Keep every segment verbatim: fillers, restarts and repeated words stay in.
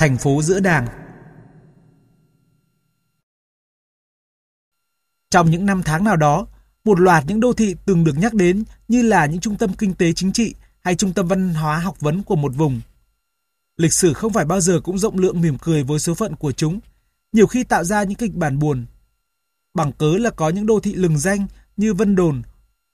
Thành phố giữa Đàng. Trong những năm tháng nào đó, một loạt những đô thị từng được nhắc đến như là những trung tâm kinh tế chính trị hay trung tâm văn hóa học vấn của một vùng. Lịch sử không phải bao giờ cũng rộng lượng mỉm cười với số phận của chúng, nhiều khi tạo ra những kịch bản buồn. Bằng cớ là có những đô thị lừng danh như Vân Đồn,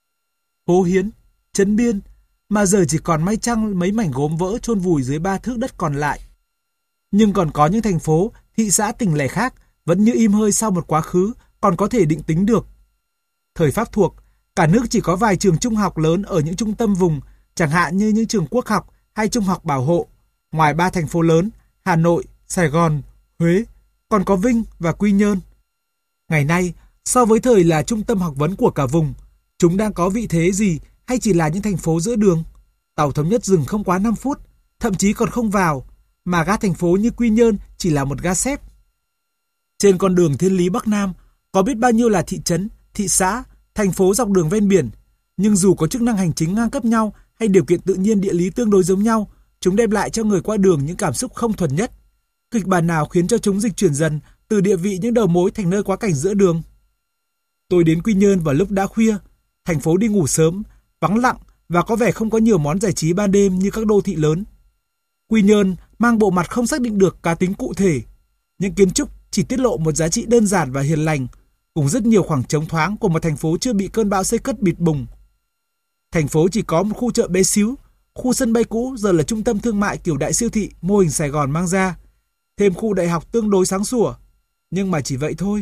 Hố Hiến, Trấn Biên, mà giờ chỉ còn may chăng mấy mảnh gốm vỡ chôn vùi dưới ba thước đất còn lại. Nhưng còn có những thành phố, thị xã tỉnh lẻ khác vẫn như im hơi sau một quá khứ còn có thể định tính được. Thời Pháp thuộc, cả nước chỉ có vài trường trung học lớn ở những trung tâm vùng, chẳng hạn như những trường quốc học hay trung học bảo hộ. Ngoài ba thành phố lớn, Hà Nội, Sài Gòn, Huế, còn có Vinh và Quy Nhơn. Ngày nay, so với thời là trung tâm học vấn của cả vùng, chúng đang có vị thế gì hay chỉ là những thành phố giữa đường? Tàu thống nhất dừng không quá năm phút, thậm chí còn không vào, mà ga thành phố như Quy Nhơn chỉ là một ga xếp. Trên con đường thiên lý Bắc Nam, có biết bao nhiêu là thị trấn, thị xã, thành phố dọc đường ven biển, nhưng dù có chức năng hành chính ngang cấp nhau hay điều kiện tự nhiên địa lý tương đối giống nhau, chúng đem lại cho người qua đường những cảm xúc không thuần nhất. Kịch bản nào khiến cho chúng dịch chuyển dần từ địa vị những đầu mối thành nơi quá cảnh giữa đường? Tôi đến Quy Nhơn vào lúc đã khuya, thành phố đi ngủ sớm, vắng lặng và có vẻ không có nhiều món giải trí ban đêm như các đô thị lớn. Quy Nhơn mang bộ mặt không xác định được cá tính cụ thể. Những kiến trúc chỉ tiết lộ một giá trị đơn giản và hiền lành, cùng rất nhiều khoảng trống thoáng của một thành phố chưa bị cơn bão xây cất bịt bùng. Thành phố chỉ có một khu chợ bé xíu, khu sân bay cũ giờ là trung tâm thương mại kiểu đại siêu thị mô hình Sài Gòn mang ra, thêm khu đại học tương đối sáng sủa, nhưng mà chỉ vậy thôi.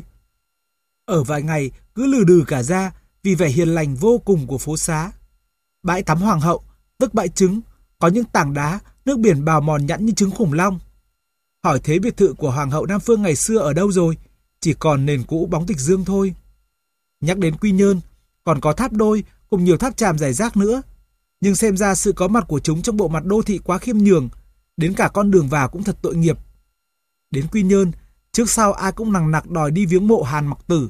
Ở vài ngày cứ lừ đừ cả ra vì vẻ hiền lành vô cùng của phố xá. Bãi tắm Hoàng hậu, tức bãi trứng, có những tảng đá, nước biển bào mòn nhẵn như trứng khủng long. Hỏi thế biệt thự của Hoàng hậu Nam Phương ngày xưa ở đâu rồi? Chỉ còn nền cũ bóng tịch dương thôi. Nhắc đến Quy Nhơn, còn có tháp đôi cùng nhiều tháp tràm rải rác nữa. Nhưng xem ra sự có mặt của chúng trong bộ mặt đô thị quá khiêm nhường, đến cả con đường vào cũng thật tội nghiệp. Đến Quy Nhơn, trước sau ai cũng nằng nặc đòi đi viếng mộ Hàn Mặc Tử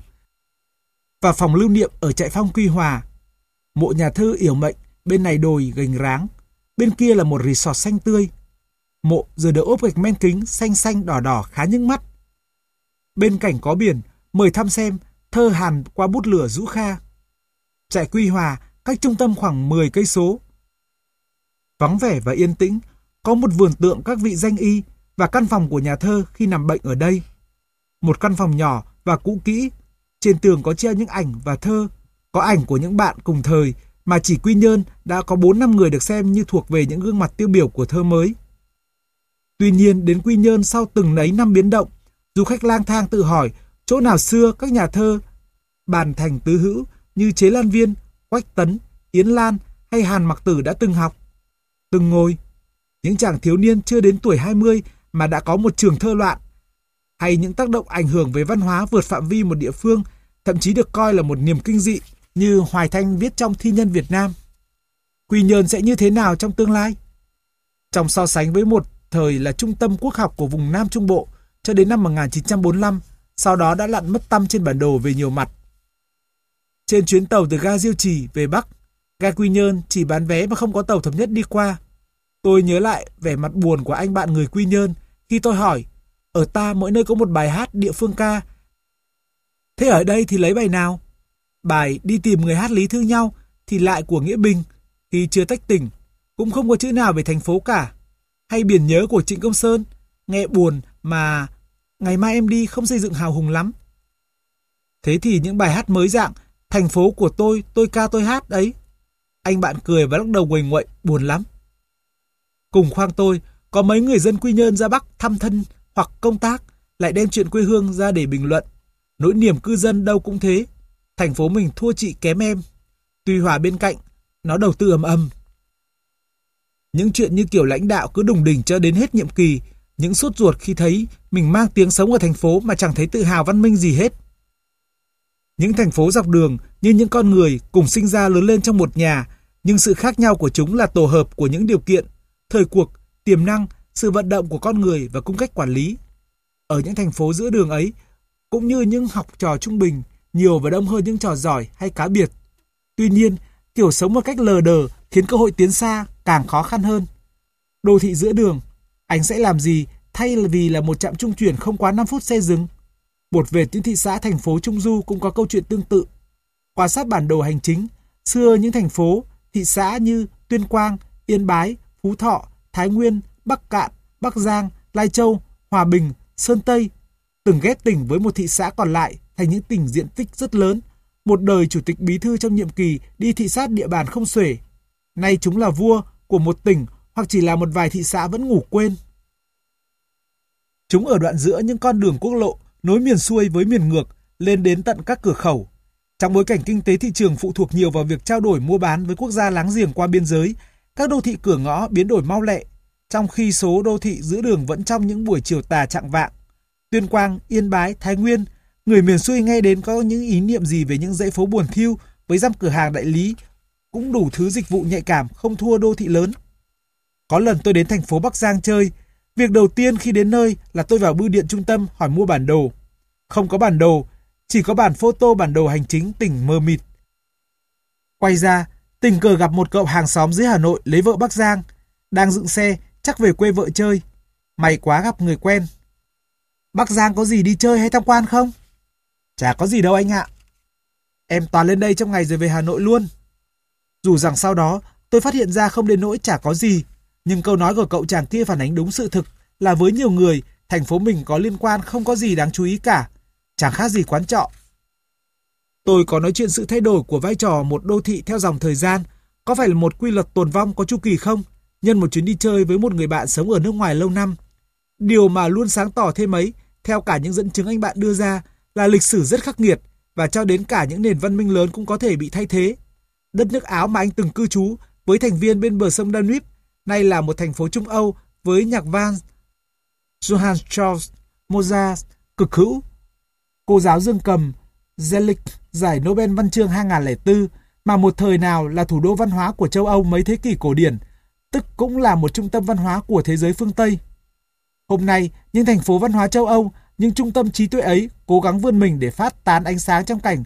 và phòng lưu niệm ở Trại Phong Quy Hòa. Mộ nhà thơ yểu mệnh, bên này đồi gành ráng, bên kia là một resort xanh tươi. Mộ giờ được ốp gạch men kính xanh xanh đỏ đỏ khá nhức mắt. Bên cạnh có biển, mời thăm xem thơ Hàn qua bút lửa Dũ Kha. Trại Quy Hòa cách trung tâm khoảng mười cây số. Vắng vẻ và yên tĩnh, có một vườn tượng các vị danh y và căn phòng của nhà thơ khi nằm bệnh ở đây. Một căn phòng nhỏ và cũ kỹ, trên tường có treo những ảnh và thơ, có ảnh của những bạn cùng thời mà chỉ Quy Nhơn đã có bốn năm người được xem như thuộc về những gương mặt tiêu biểu của thơ mới. Tuy nhiên đến Quy Nhơn sau từng nấy năm biến động, du khách lang thang tự hỏi chỗ nào xưa các nhà thơ bàn thành tứ hữu như Chế Lan Viên, Quách Tấn, Yến Lan hay Hàn Mặc Tử đã từng học, từng ngồi. Những chàng thiếu niên chưa đến tuổi hai mươi mà đã có một trường thơ loạn, hay những tác động ảnh hưởng về văn hóa vượt phạm vi một địa phương, thậm chí được coi là một niềm kinh dị như Hoài Thanh viết trong Thi nhân Việt Nam. Quy Nhơn sẽ như thế nào trong tương lai? Trong so sánh với một thời là trung tâm quốc học của vùng Nam Trung Bộ cho đến năm một nghìn chín trăm bốn mươi lăm, sau đó đã lặn mất tăm trên bản đồ về nhiều mặt. Trên chuyến tàu từ ga Diêu Trì về Bắc, ga Quy Nhơn chỉ bán vé mà không có tàu thống nhất đi qua. Tôi nhớ lại vẻ mặt buồn của anh bạn người Quy Nhơn khi tôi hỏi, ở ta mỗi nơi có một bài hát địa phương ca, thế ở đây thì lấy bài nào? Bài Đi tìm người hát lý thương nhau thì lại của Nghĩa Bình, khi chưa tách tỉnh, cũng không có chữ nào về thành phố cả. Hay Biển nhớ của Trịnh Công Sơn, nghe buồn mà Ngày mai em đi không xây dựng hào hùng lắm. Thế thì những bài hát mới dạng Thành phố của tôi, tôi ca tôi hát ấy. Anh bạn cười và lắc đầu nguầy nguậy, buồn lắm. Cùng khoang tôi, có mấy người dân Quy Nhơn ra Bắc thăm thân hoặc công tác, lại đem chuyện quê hương ra để bình luận. Nỗi niềm cư dân đâu cũng thế. Thành phố mình thua chị kém em. Tuy Hòa bên cạnh, nó đầu tư ầm ầm. Những chuyện như kiểu lãnh đạo cứ đùng đỉnh cho đến hết nhiệm kỳ, những sốt ruột khi thấy mình mang tiếng sống ở thành phố mà chẳng thấy tự hào văn minh gì hết. Những thành phố dọc đường như những con người cùng sinh ra lớn lên trong một nhà, nhưng sự khác nhau của chúng là tổ hợp của những điều kiện, thời cuộc, tiềm năng, sự vận động của con người và cung cách quản lý. Ở những thành phố giữa đường ấy, cũng như những học trò trung bình, nhiều và đông hơn những trò giỏi hay cá biệt. Tuy nhiên, kiểu sống một cách lờ đờ khiến cơ hội tiến xa càng khó khăn hơn. Đô thị giữa đường, anh sẽ làm gì thay vì là một trạm trung chuyển không quá năm phút xe dừng. Một vệt những thị xã thành phố Trung Du cũng có câu chuyện tương tự. Quan sát bản đồ hành chính, xưa những thành phố, thị xã như Tuyên Quang, Yên Bái, Phú Thọ, Thái Nguyên, Bắc Cạn, Bắc Giang, Lai Châu, Hòa Bình, Sơn Tây, từng ghép tỉnh với một thị xã còn lại thành những tỉnh diện tích rất lớn. Một đời chủ tịch bí thư trong nhiệm kỳ đi thị sát địa bàn không xuể. Nay chúng là vua của một tỉnh hoặc chỉ là một vài thị xã vẫn ngủ quên. Chúng ở đoạn giữa những con đường quốc lộ nối miền xuôi với miền ngược lên đến tận các cửa khẩu. Trong bối cảnh kinh tế thị trường phụ thuộc nhiều vào việc trao đổi mua bán với quốc gia láng giềng qua biên giới, các đô thị cửa ngõ biến đổi mau lẹ, trong khi số đô thị giữa đường vẫn trong những buổi chiều tà chạng vạng. Tuyên Quang, Yên Bái, Thái Nguyên, người miền xuôi nghe đến có những ý niệm gì về những dãy phố buồn thiu với dăm cửa hàng đại lý, cũng đủ thứ dịch vụ nhạy cảm không thua đô thị lớn. Có lần tôi đến thành phố Bắc Giang chơi, việc đầu tiên khi đến nơi là tôi vào bưu điện trung tâm hỏi mua bản đồ. Không có bản đồ, chỉ có bản photo bản đồ hành chính tỉnh mờ mịt. Quay ra, tình cờ gặp một cậu hàng xóm dưới Hà Nội lấy vợ Bắc Giang, đang dựng xe, chắc về quê vợ chơi. May quá gặp người quen. Bắc Giang có gì đi chơi hay tham quan không? Chả có gì đâu anh ạ. Em toàn lên đây trong ngày rồi về Hà Nội luôn. Dù rằng sau đó tôi phát hiện ra không đến nỗi chả có gì, nhưng câu nói của cậu chàng kia phản ánh đúng sự thực là với nhiều người, thành phố mình có liên quan không có gì đáng chú ý cả, chẳng khác gì quán trọ. Tôi có nói chuyện sự thay đổi của vai trò một đô thị theo dòng thời gian, có phải là một quy luật tồn vong có chu kỳ không, nhân một chuyến đi chơi với một người bạn sống ở nước ngoài lâu năm. Điều mà luôn sáng tỏ thêm ấy, theo cả những dẫn chứng anh bạn đưa ra, là lịch sử rất khắc nghiệt và cho đến cả những nền văn minh lớn cũng có thể bị thay thế. Đất nước Áo mà anh từng cư trú với thành viên bên bờ sông Danube, nay là một thành phố Trung Âu với nhạc văn Johann Strauss, Mozart, cực hữu. Cô giáo dương cầm Zelig giải Nobel văn chương hai không không bốn mà một thời nào là thủ đô văn hóa của châu Âu mấy thế kỷ cổ điển, tức cũng là một trung tâm văn hóa của thế giới phương Tây. Hôm nay, những thành phố văn hóa châu Âu, những trung tâm trí tuệ ấy cố gắng vươn mình để phát tán ánh sáng trong cảnh.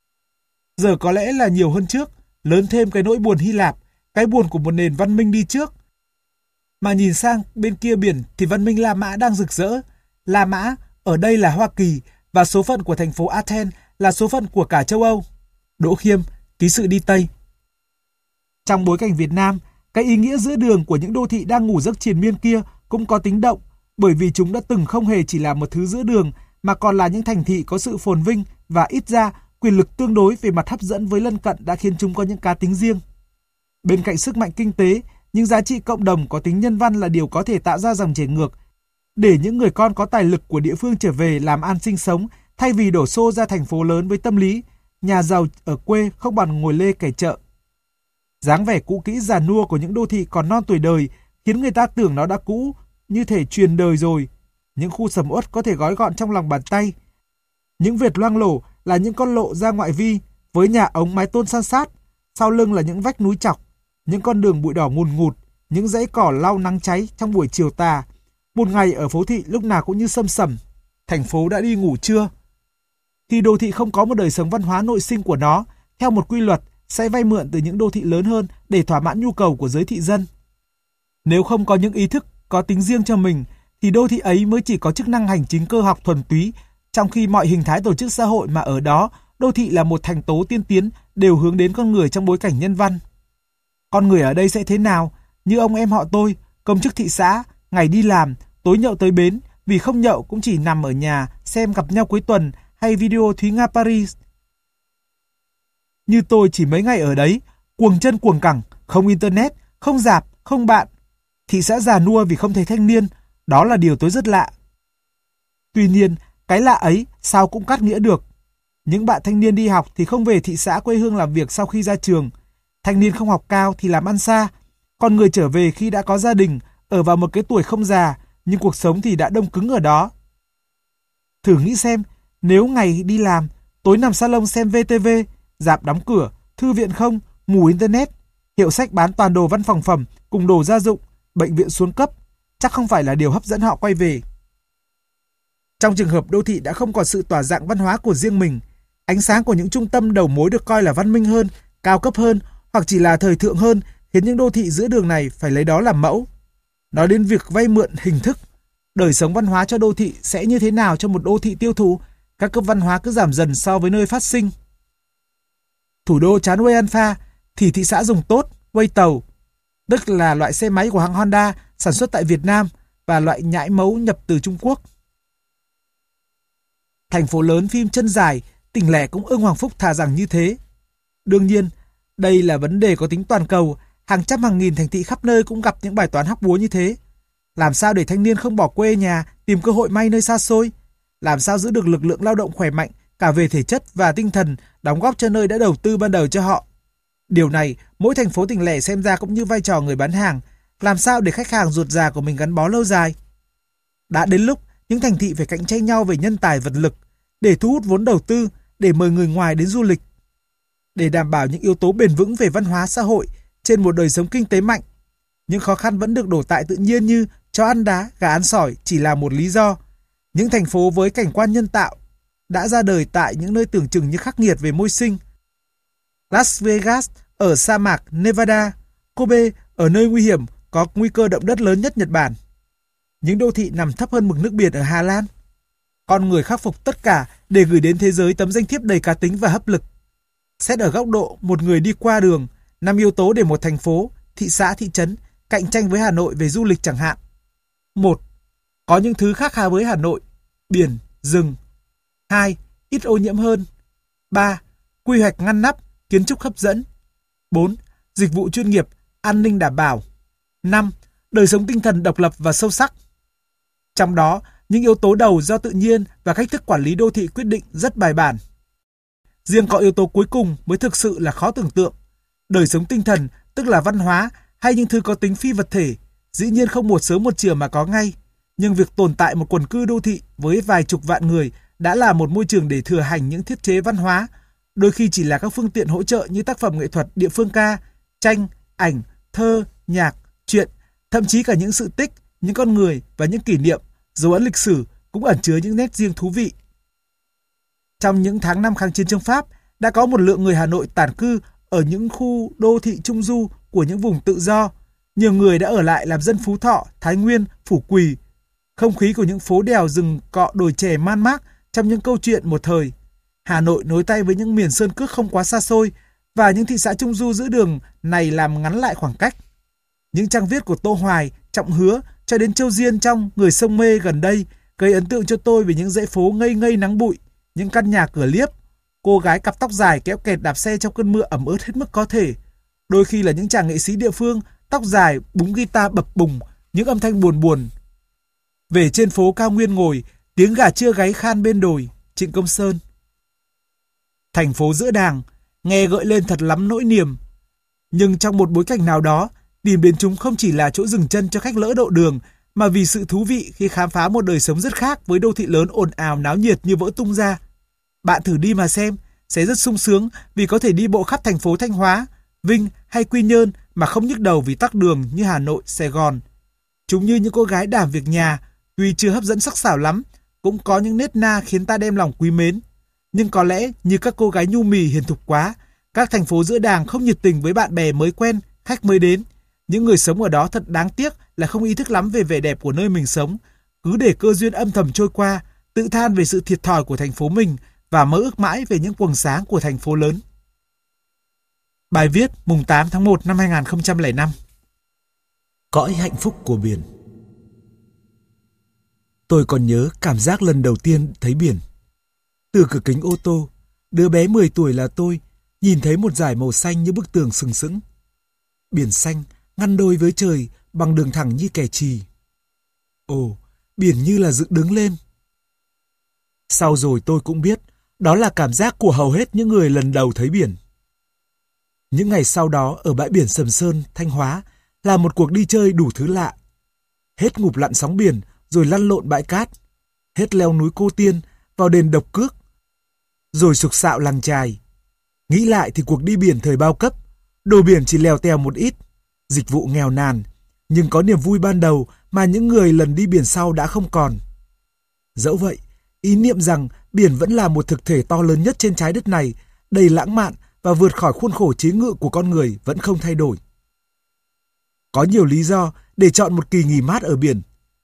Giờ có lẽ là nhiều hơn trước, lớn thêm cái nỗi buồn Hy Lạp, cái buồn của một nền văn minh đi trước. Mà nhìn sang bên kia biển thì văn minh La Mã đang rực rỡ. La Mã ở đây là Hoa Kỳ và số phận của thành phố Athens là số phận của cả châu Âu. Đỗ Khiêm, ký sự đi Tây. Trong bối cảnh Việt Nam, cái ý nghĩa giữa đường của những đô thị đang ngủ giấc triền miên kia cũng có tính động, bởi vì chúng đã từng không hề chỉ là một thứ giữa đường mà còn là những thành thị có sự phồn vinh và ít ra quyền lực tương đối về mặt hấp dẫn với lân cận đã khiến chúng có những cá tính riêng. Bên cạnh sức mạnh kinh tế, những giá trị cộng đồng có tính nhân văn là điều có thể tạo ra dòng chảy ngược để những người con có tài lực của địa phương trở về làm ăn sinh sống thay vì đổ xô ra thành phố lớn với tâm lý nhà giàu ở quê không bằng ngồi lê kẻ chợ. Dáng vẻ cũ kỹ già nua của những đô thị còn non tuổi đời khiến người ta tưởng nó đã cũ, như thể truyền đời rồi. Những khu sầm uất có thể gói gọn trong lòng bàn tay. Những vệt loang lổ là những con lộ ra ngoại vi với nhà ống mái tôn san sát, sau lưng là những vách núi chọc, những con đường bụi đỏ ngùn ngụt, những dãy cỏ lau nắng cháy trong buổi chiều tà. Một ngày ở phố thị lúc nào cũng như sâm sẩm. Thành phố đã đi ngủ trưa. Khi đô thị không có một đời sống văn hóa nội sinh của nó, theo một quy luật sẽ vay mượn từ những đô thị lớn hơn để thỏa mãn nhu cầu của giới thị dân. Nếu không có những ý thức có tính riêng cho mình, thì đô thị ấy mới chỉ có chức năng hành chính cơ học thuần túy, trong khi mọi hình thái tổ chức xã hội mà ở đó, đô thị là một thành tố tiên tiến đều hướng đến con người trong bối cảnh nhân văn. Con người ở đây sẽ thế nào? Như ông em họ tôi, công chức thị xã, ngày đi làm, tối nhậu tới bến, vì không nhậu cũng chỉ nằm ở nhà xem Gặp Nhau Cuối Tuần hay video Thúy Nga Paris. Như tôi chỉ mấy ngày ở đấy, cuồng chân cuồng cẳng, không internet, không rạp, không bạn. Thị xã già nua vì không thấy thanh niên, đó là điều tôi rất lạ. Tuy nhiên, cái lạ ấy sao cũng cắt nghĩa được. Những bạn thanh niên đi học thì không về thị xã quê hương làm việc sau khi ra trường. Thanh niên không học cao thì làm ăn xa. Còn người trở về khi đã có gia đình, ở vào một cái tuổi không già, nhưng cuộc sống thì đã đông cứng ở đó. Thử nghĩ xem, nếu ngày đi làm, tối nằm salon xem vê tê vê, rạp đóng cửa, thư viện không, mù internet, hiệu sách bán toàn đồ văn phòng phẩm cùng đồ gia dụng, bệnh viện xuống cấp, chắc không phải là điều hấp dẫn họ quay về. Trong trường hợp đô thị đã không còn sự tỏa dạng văn hóa của riêng mình, ánh sáng của những trung tâm đầu mối được coi là văn minh hơn, cao cấp hơn hoặc chỉ là thời thượng hơn khiến những đô thị giữa đường này phải lấy đó làm mẫu. Nói đến việc vay mượn hình thức, Đời sống văn hóa cho đô thị sẽ như thế nào cho một đô thị tiêu thụ? Các cấp văn hóa cứ giảm dần so với nơi phát sinh. Thủ đô chán Way Alpha thì thị xã dùng tốt Way tàu, tức là loại xe máy của hãng Honda sản xuất tại Việt Nam và loại nhãi mấu nhập từ Trung Quốc. Thành phố lớn phim chân dài, tỉnh lẻ cũng ưng Hoàng Phúc thà rằng như thế. Đương nhiên, đây là vấn đề có tính toàn cầu, hàng trăm hàng nghìn thành thị khắp nơi cũng gặp những bài toán hóc búa như thế. Làm sao để thanh niên không bỏ quê nhà tìm cơ hội may nơi xa xôi? Làm sao giữ được lực lượng lao động khỏe mạnh cả về thể chất và tinh thần đóng góp cho nơi đã đầu tư ban đầu cho họ? Điều này, mỗi thành phố tỉnh lẻ xem ra cũng như vai trò người bán hàng, làm sao để khách hàng ruột già của mình gắn bó lâu dài? Đã đến lúc những thành thị phải cạnh tranh nhau về nhân tài vật lực, để thu hút vốn đầu tư, để mời người ngoài đến du lịch. Để đảm bảo những yếu tố bền vững về văn hóa xã hội trên một đời sống kinh tế mạnh, những khó khăn vẫn được đổ tại tự nhiên như chó ăn đá, gà ăn sỏi chỉ là một lý do. Những thành phố với cảnh quan nhân tạo đã ra đời tại những nơi tưởng chừng như khắc nghiệt về môi sinh. Las Vegas ở sa mạc Nevada, Kobe ở nơi nguy hiểm có nguy cơ động đất lớn nhất Nhật Bản. Những đô thị nằm thấp hơn mực nước biển ở Hà Lan. Con người khắc phục tất cả để gửi đến thế giới tấm danh thiếp đầy cá tính và hấp lực. Xét ở góc độ một người đi qua đường, năm yếu tố để một thành phố, thị xã, thị trấn cạnh tranh với Hà Nội về du lịch chẳng hạn. một. Có những thứ khác khá với Hà Nội: biển, rừng. hai. Ít ô nhiễm hơn. ba. Quy hoạch ngăn nắp, kiến trúc hấp dẫn. bốn. Dịch vụ chuyên nghiệp, an ninh đảm bảo. năm. Đời sống tinh thần độc lập và sâu sắc. Trong đó, những yếu tố đầu do tự nhiên và cách thức quản lý đô thị quyết định rất bài bản. Riêng có yếu tố cuối cùng mới thực sự là khó tưởng tượng. Đời sống tinh thần, tức là văn hóa hay những thứ có tính phi vật thể, dĩ nhiên không một sớm một chiều mà có ngay. Nhưng việc tồn tại một quần cư đô thị với vài chục vạn người đã là một môi trường để thừa hành những thiết chế văn hóa, đôi khi chỉ là các phương tiện hỗ trợ như tác phẩm nghệ thuật địa phương ca, tranh, ảnh, thơ, nhạc, truyện, thậm chí cả những sự tích, những con người và những kỷ niệm, dấu ấn lịch sử cũng ẩn chứa những nét riêng thú vị. Trong những tháng năm kháng chiến chống Pháp, đã có một lượng người Hà Nội tản cư ở những khu đô thị trung du của những vùng tự do. Nhiều người đã ở lại làm dân Phú Thọ, Thái Nguyên, Phủ Quỳ. Không khí của những phố đèo rừng cọ đồi chè man mác trong những câu chuyện một thời. Hà Nội nối tay với những miền sơn cước không quá xa xôi, và những thị xã trung du giữa đường này làm ngắn lại khoảng cách. Những trang viết của Tô Hoài, Trọng Hứa cho đến Châu Diên trong Người Sông Mê gần đây gây ấn tượng cho tôi về những dãy phố ngây ngây nắng bụi, những căn nhà cửa liếp, cô gái cặp tóc dài kéo kẹt đạp xe trong cơn mưa ẩm ướt hết mức có thể. Đôi khi là những chàng nghệ sĩ địa phương, tóc dài, búng guitar bập bùng, những âm thanh buồn buồn. Về trên phố cao nguyên ngồi, tiếng gà trưa gáy khan bên đồi, Trịnh Công Sơn. Thành phố giữa đàng, nghe gợi lên thật lắm nỗi niềm. Nhưng trong một bối cảnh nào đó, tìm đến chúng không chỉ là chỗ dừng chân cho khách lỡ độ đường, mà vì sự thú vị khi khám phá một đời sống rất khác với đô thị lớn ồn ào náo nhiệt như vỡ tung ra. Bạn thử đi mà xem, sẽ rất sung sướng vì có thể đi bộ khắp thành phố Thanh Hóa, Vinh hay Quy Nhơn mà không nhức đầu vì tắc đường như Hà Nội, Sài Gòn. Chúng như những cô gái đảm việc nhà, tuy chưa hấp dẫn sắc sảo lắm, cũng có những nét na khiến ta đem lòng quý mến. Nhưng có lẽ như các cô gái nhu mì hiền thục quá, các thành phố giữa đàng không nhiệt tình với bạn bè mới quen, khách mới đến. Những người sống ở đó thật đáng tiếc là không ý thức lắm về vẻ đẹp của nơi mình sống, cứ để cơ duyên âm thầm trôi qua, tự than về sự thiệt thòi của thành phố mình và mơ ước mãi về những quầng sáng của thành phố lớn. Bài viết mùng tám tháng một năm hai nghìn không trăm lẻ năm. Cõi hạnh phúc của biển. Tôi còn nhớ cảm giác lần đầu tiên thấy biển. Từ cửa kính ô tô, đứa bé mười tuổi là tôi nhìn thấy một dải màu xanh như bức tường sừng sững. Biển xanh ngăn đôi với trời bằng đường thẳng như kẻ chì. Ồ, biển như là dựng đứng lên. Sau rồi tôi cũng biết, đó là cảm giác của hầu hết những người lần đầu thấy biển. Những ngày sau đó ở bãi biển Sầm Sơn, Thanh Hóa là một cuộc đi chơi đủ thứ lạ. Hết ngụp lặn sóng biển rồi lăn lộn bãi cát, hết leo núi Cô Tiên vào đền Độc Cước, rồi sục sạo làng chài. Nghĩ lại thì cuộc đi biển thời bao cấp, đồ biển chỉ lèo tèo một ít, dịch vụ nghèo nàn, nhưng có niềm vui ban đầu mà những người lần đi biển sau đã không còn. Dẫu vậy, ý niệm rằng biển vẫn là một thực thể to lớn nhất trên trái đất này, đầy lãng mạn và vượt khỏi khuôn khổ chế ngự của con người vẫn không thay đổi. Có nhiều lý do để chọn một kỳ nghỉ mát ở biển.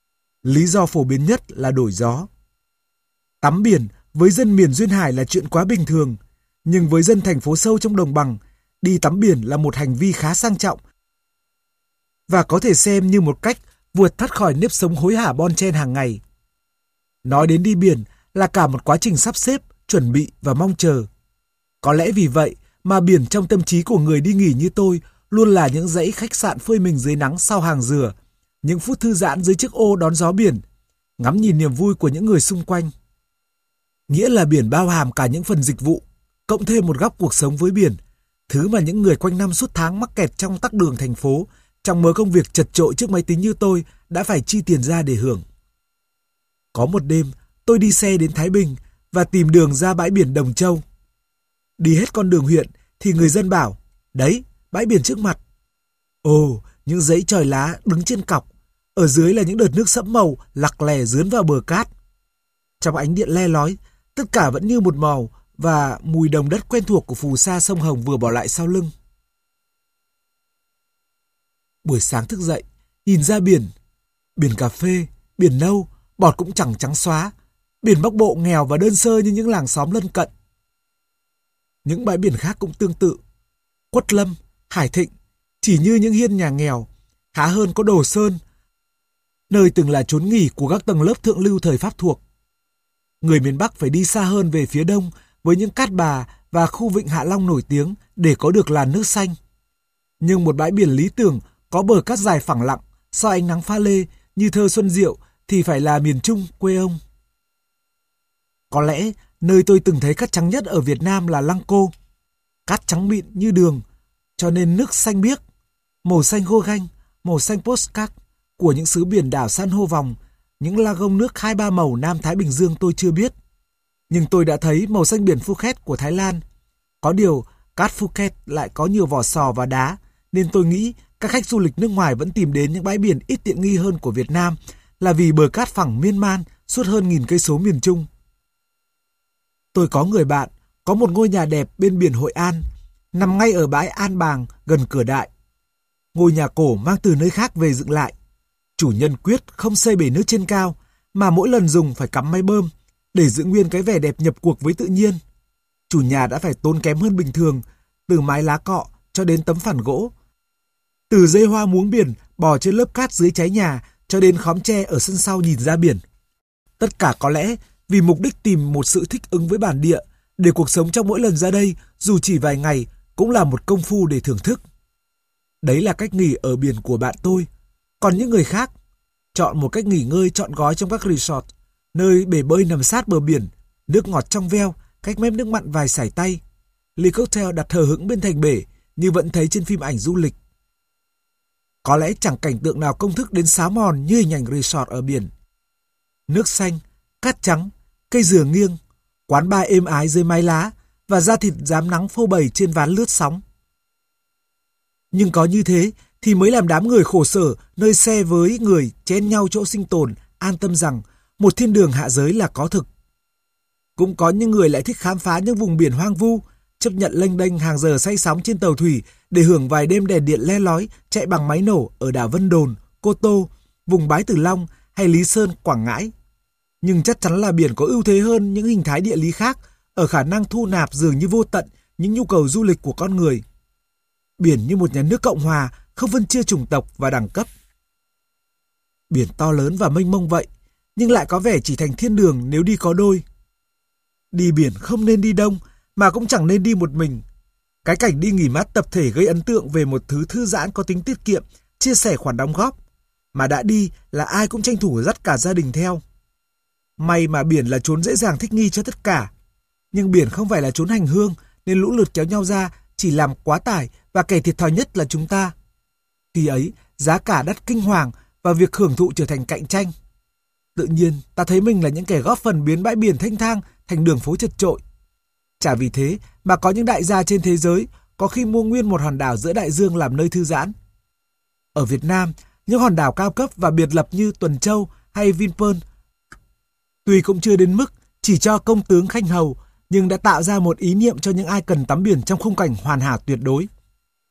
Lý do phổ biến nhất là đổi gió. Tắm biển với dân miền duyên hải là chuyện quá bình thường, nhưng với dân thành phố sâu trong đồng bằng, đi tắm biển là một hành vi khá sang trọng và có thể xem như một cách vượt thoát khỏi nếp sống hối hả bon chen hàng ngày. Nói đến đi biển là cả một quá trình sắp xếp, chuẩn bị và mong chờ. Có lẽ vì vậy mà biển trong tâm trí của người đi nghỉ như tôi luôn là những dãy khách sạn phơi mình dưới nắng sau hàng dừa, những phút thư giãn dưới chiếc ô đón gió biển, ngắm nhìn niềm vui của những người xung quanh. Nghĩa là biển bao hàm cả những phần dịch vụ, cộng thêm một góc cuộc sống với biển, thứ mà những người quanh năm suốt tháng mắc kẹt trong tắc đường thành phố, trong mớ công việc chật chội trước máy tính như tôi đã phải chi tiền ra để hưởng. Có một đêm, tôi đi xe đến Thái Bình và tìm đường ra bãi biển Đồng Châu. Đi hết con đường huyện thì người dân bảo, đấy, bãi biển trước mặt. Ồ, những dãy chòi lá đứng trên cọc, ở dưới là những đợt nước sẫm màu lặc lè dướn vào bờ cát. Trong ánh điện le lói, tất cả vẫn như một màu và mùi đồng đất quen thuộc của phù sa sông Hồng vừa bỏ lại sau lưng. Buổi sáng thức dậy, nhìn ra biển, biển cà phê, biển nâu, bọt cũng chẳng trắng xóa, biển Bắc Bộ nghèo và đơn sơ như những làng xóm lân cận. Những bãi biển khác cũng tương tự, Quất Lâm, Hải Thịnh, chỉ như những hiên nhà nghèo, khá hơn có Đồ Sơn, nơi từng là chốn nghỉ của các tầng lớp thượng lưu thời Pháp thuộc. Người miền Bắc phải đi xa hơn về phía đông với những Cát Bà và khu vịnh Hạ Long nổi tiếng để có được làn nước xanh. Nhưng một bãi biển lý tưởng có bờ cát dài phẳng lặng, sau ánh nắng pha lê như thơ Xuân Diệu thì phải là miền Trung, quê ông. Có lẽ nơi tôi từng thấy cát trắng nhất ở Việt Nam là Lăng Cô. Cát trắng mịn như đường, cho nên nước xanh biếc, màu xanh khô ganh, màu xanh postcard của những xứ biển đảo san hô vòng, những lagoon nước hai ba màu Nam Thái Bình Dương tôi chưa biết. Nhưng tôi đã thấy màu xanh biển Phuket của Thái Lan. Có điều, cát Phuket lại có nhiều vỏ sò và đá, nên tôi nghĩ các khách du lịch nước ngoài vẫn tìm đến những bãi biển ít tiện nghi hơn của Việt Nam là vì bờ cát phẳng miên man suốt hơn nghìn cây số miền Trung. Tôi có người bạn, có một ngôi nhà đẹp bên biển Hội An, nằm ngay ở bãi An Bàng gần cửa Đại. Ngôi nhà cổ mang từ nơi khác về dựng lại. Chủ nhân quyết không xây bể nước trên cao, mà mỗi lần dùng phải cắm máy bơm để giữ nguyên cái vẻ đẹp nhập cuộc với tự nhiên. Chủ nhà đã phải tốn kém hơn bình thường, từ mái lá cọ cho đến tấm phản gỗ, từ dây hoa muống biển bò trên lớp cát dưới cháy nhà cho đến khóm tre ở sân sau nhìn ra biển. Tất cả có lẽ vì mục đích tìm một sự thích ứng với bản địa, để cuộc sống trong mỗi lần ra đây, dù chỉ vài ngày, cũng là một công phu để thưởng thức. Đấy là cách nghỉ ở biển của bạn tôi. Còn những người khác, chọn một cách nghỉ ngơi trọn gói trong các resort, nơi bể bơi nằm sát bờ biển, nước ngọt trong veo, cách mép nước mặn vài sải tay. Ly cocktail đặt hờ hững bên thành bể, như vẫn thấy trên phim ảnh du lịch. Có lẽ chẳng cảnh tượng nào công thức đến xáo mòn như hình ảnh resort ở biển. Nước xanh, cát trắng, cây dừa nghiêng, quán bar êm ái dưới mái lá và da thịt rám nắng phô bày trên ván lướt sóng. Nhưng có như thế thì mới làm đám người khổ sở nơi xe với người chen nhau chỗ sinh tồn an tâm rằng một thiên đường hạ giới là có thực. Cũng có những người lại thích khám phá những vùng biển hoang vu, chấp nhận lênh đênh hàng giờ say sóng trên tàu thủy để hưởng vài đêm đèn điện le lói chạy bằng máy nổ ở đảo Vân Đồn, Cô Tô, vùng Bái Tử Long hay Lý Sơn, Quảng Ngãi. Nhưng chắc chắn là biển có ưu thế hơn những hình thái địa lý khác ở khả năng thu nạp dường như vô tận những nhu cầu du lịch của con người. Biển như một nhà nước cộng hòa, không phân chia chủng tộc và đẳng cấp. Biển to lớn và mênh mông vậy, nhưng lại có vẻ chỉ thành thiên đường nếu đi có đôi. Đi biển không nên đi đông, mà cũng chẳng nên đi một mình. Cái cảnh đi nghỉ mát tập thể gây ấn tượng về một thứ thư giãn có tính tiết kiệm, chia sẻ khoản đóng góp. Mà đã đi là ai cũng tranh thủ dắt cả gia đình theo. May mà biển là chốn dễ dàng thích nghi cho tất cả. Nhưng biển không phải là chốn hành hương, nên lũ lượt kéo nhau ra chỉ làm quá tải và kẻ thiệt thòi nhất là chúng ta. Khi ấy, giá cả đắt kinh hoàng và việc hưởng thụ trở thành cạnh tranh. Tự nhiên, ta thấy mình là những kẻ góp phần biến bãi biển thanh thang thành đường phố chật chội. Chả vì thế mà có những đại gia trên thế giới có khi mua nguyên một hòn đảo giữa đại dương làm nơi thư giãn. Ở Việt Nam, những hòn đảo cao cấp và biệt lập như Tuần Châu hay Vinpearl tuy cũng chưa đến mức chỉ cho công tướng khanh hầu, nhưng đã tạo ra một ý niệm cho những ai cần tắm biển trong khung cảnh hoàn hảo tuyệt đối.